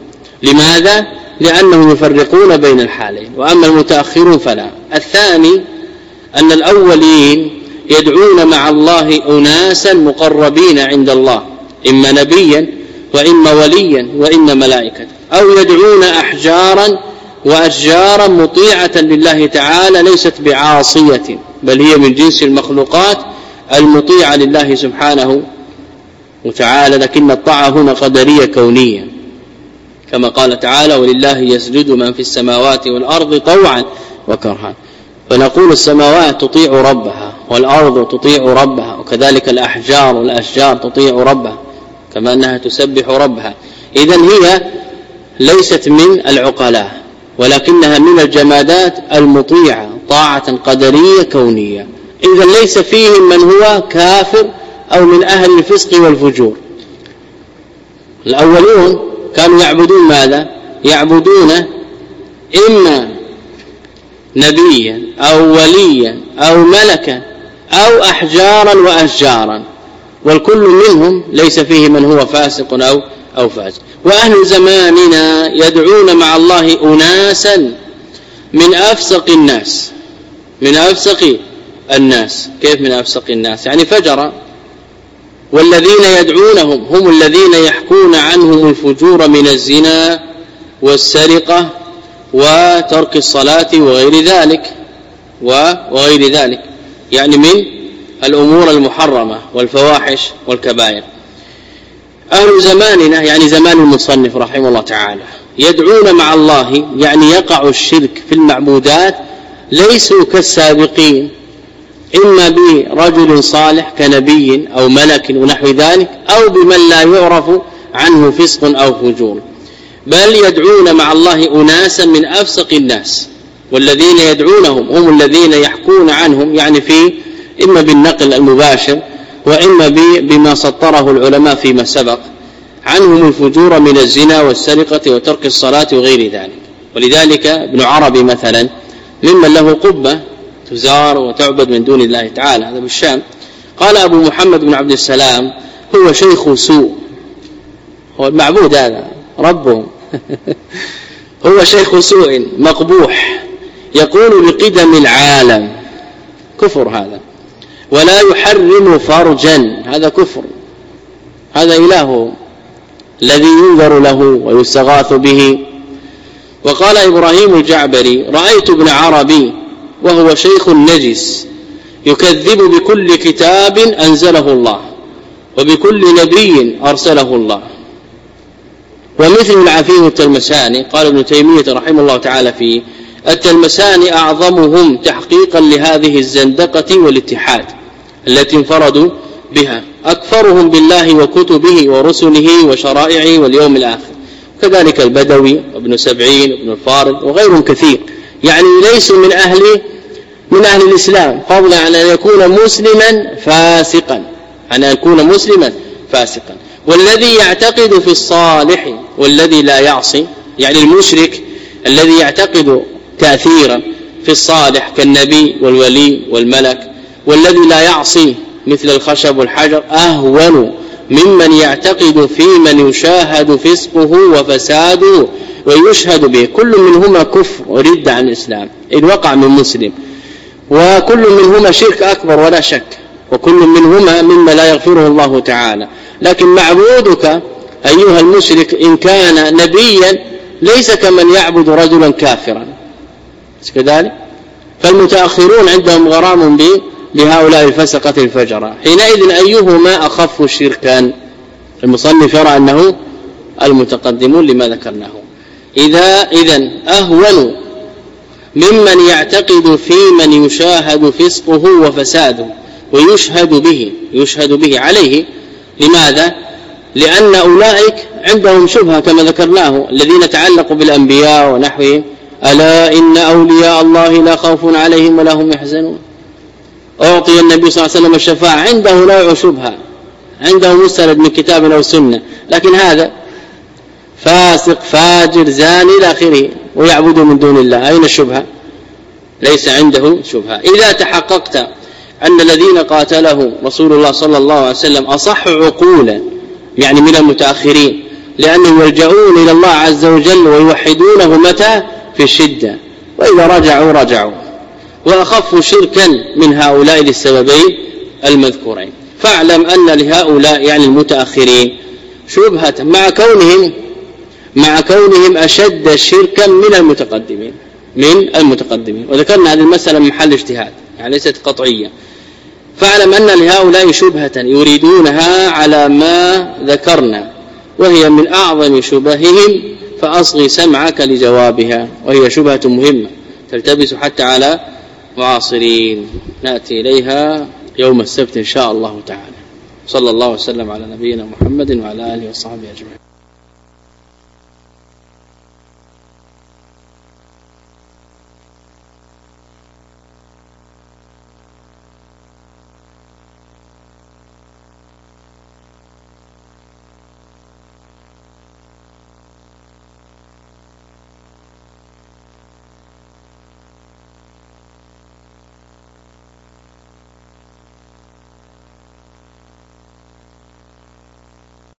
لماذا؟ لأنهم يفرقون بين الحالين، وأما المتأخرون فلا. الثاني أن الأولين يدعون مع الله أناسا مقربين عند الله، إما نبيا وإما وليا وإما ملائكة، أو يدعون أحجارا وأشجارا مطيعة لله تعالى ليست بعاصية، بل هي من جنس المخلوقات المطيعة لله سبحانه وتعالى، لكن الطاعة هنا قدرية كونية، كما قال تعالى: ولله يسجد من في السماوات والأرض طوعا وكرها. فنقول السماوات تطيع ربها، والأرض تطيع ربها، وكذلك الأحجار والأشجار تطيع ربها كما أنها تسبح ربها. إذن هي ليست من العقلاء، ولكنها من الجمادات المطيعة طاعة قدرية كونية. إذن ليس فيهم من هو كافر أو من أهل الفسق والفجور. الأولون كانوا يعبدون ماذا؟ يعبدون إما نبيا أو وليا أو ملكا أو أحجارا وأشجارا، والكل منهم ليس فيه من هو فاسق أو أو فاسق. وأهل زماننا يدعون مع الله أناسا من أفسق الناس، من أفسق الناس. كيف من أفسق الناس؟ يعني فجر. والذين يدعونهم هم الذين يحكون عنهم الفجور من الزنا والسرقة وترك الصلاة وغير ذلك وغير ذلك يعني من الأمور المحرمة والفواحش والكبائر. أهل زماننا يعني زمان المصنف رحمه الله تعالى يدعون مع الله، يعني يقع الشرك في المعبودات، ليسوا كالسابقين إما برجل صالح كنبي أو ملك ونحو ذلك، أو بمن لا يعرف عنه فسق أو فجور، بل يدعون مع الله أناسا من أفسق الناس. والذين يدعونهم هم الذين يحكون عنهم، يعني في إما بالنقل المباشر وإما بما سطره العلماء فيما سبق، عنهم الفجور من الزنا والسرقة وترك الصلاة وغير ذلك. ولذلك ابن عربي مثلا ممن له قبة تزار وتعبد من دون الله تعالى، هذا بالشام، قال أبو محمد بن عبد السلام: هو شيخ سوء، هو المعبود هذا ربهم هو شيخ سوء مقبوح يقول بقدم العالم، كفر هذا، ولا يحرم فرجا، هذا كفر، هذا إله الذي ينذر له ويستغاث به. وقال إبراهيم الجعبري: رأيت ابن عربي وهو شيخ نجس يكذب بكل كتاب أنزله الله وبكل نبي أرسله الله. ومثل العفيف التلمساني، قال ابن تيمية رحمه الله تعالى فيه: التلمساني أعظمهم تحقيقا لهذه الزندقة والاتحاد التي انفردوا بها، أكفرهم بالله وكتبه ورسله وشرائعه واليوم الآخر. كذلك البدوي وابن سبعين وابن الفارض وغيرهم كثير، يعني ليسوا من أهل من أهل الإسلام، فضلا عن أن يكون مسلما فاسقا، عن أن يكون مسلما فاسقا. والذي يعتقد في الصالح والذي لا يعصي، يعني المشرك الذي يعتقد تأثيرا في الصالح كالنبي والولي والملك، والذي لا يعصي مثل الخشب والحجر، أهون ممن يعتقد في من يشاهد فسقه وفساده ويشهد به. كل منهما كفر ورد عن الإسلام إن وقع من مسلم، وكل منهما شرك أكبر ولا شك، وكل منهما مما لا يغفره الله تعالى. لكن معبودك أيها المشرك إن كان نبيا ليس كمن يعبد رجلا كافرا كذلك. فالمتأخرون عندهم غرام لهؤلاء الفسقة الفجرة. حينئذ أيهما أخف شركا؟ المصنف يرى أنه المتقدمون لما ذكرناه. إذا إذن أهون ممن يعتقد في من يشاهد فسقه وفساده ويشهد به يشهد به عليه. لماذا؟ لأن أولئك عندهم شبهة كما ذكرناه، الذين تعلقوا بالأنبياء ونحوهم: ألا إن أولياء الله لا خوف عليهم ولا هم يحزنون. أعطي النبي صلى الله عليه وسلم الشفاعة، عنده نوع شبهة، عنده مستند من كتاب أو سنة، لكن هذا فاسق فاجر زاني إلى آخره ويعبد من دون الله، أين الشبهة؟ ليس عنده شبهة. إذا تحققت أن الذين قاتلهم رسول الله صلى الله عليه وسلم أصح عقولا، يعني من المتأخرين، لأنهم يلجؤون إلى الله عز وجل ويوحدونه متى؟ في الشدة، وإذا رجعوا رجعوا، وأخف شركا من هؤلاء للسببين المذكورين. فاعلم أن لهؤلاء يعني المتأخرين شبهة، مع كونهم مع كونهم أشد شركا من المتقدمين من المتقدمين وذكرنا هذه المسألة من محل اجتهاد يعني ليست قطعية. فاعلم أن لهؤلاء شبهة يريدونها على ما ذكرنا وهي من أعظم شبههم فأصغي سمعك لجوابها وهي شبهة مهمة تلتبس حتى على معاصرين نأتي إليها يوم السبت إن شاء الله تعالى. صلى الله وسلم على نبينا محمد وعلى آله وصحبه أجمعين.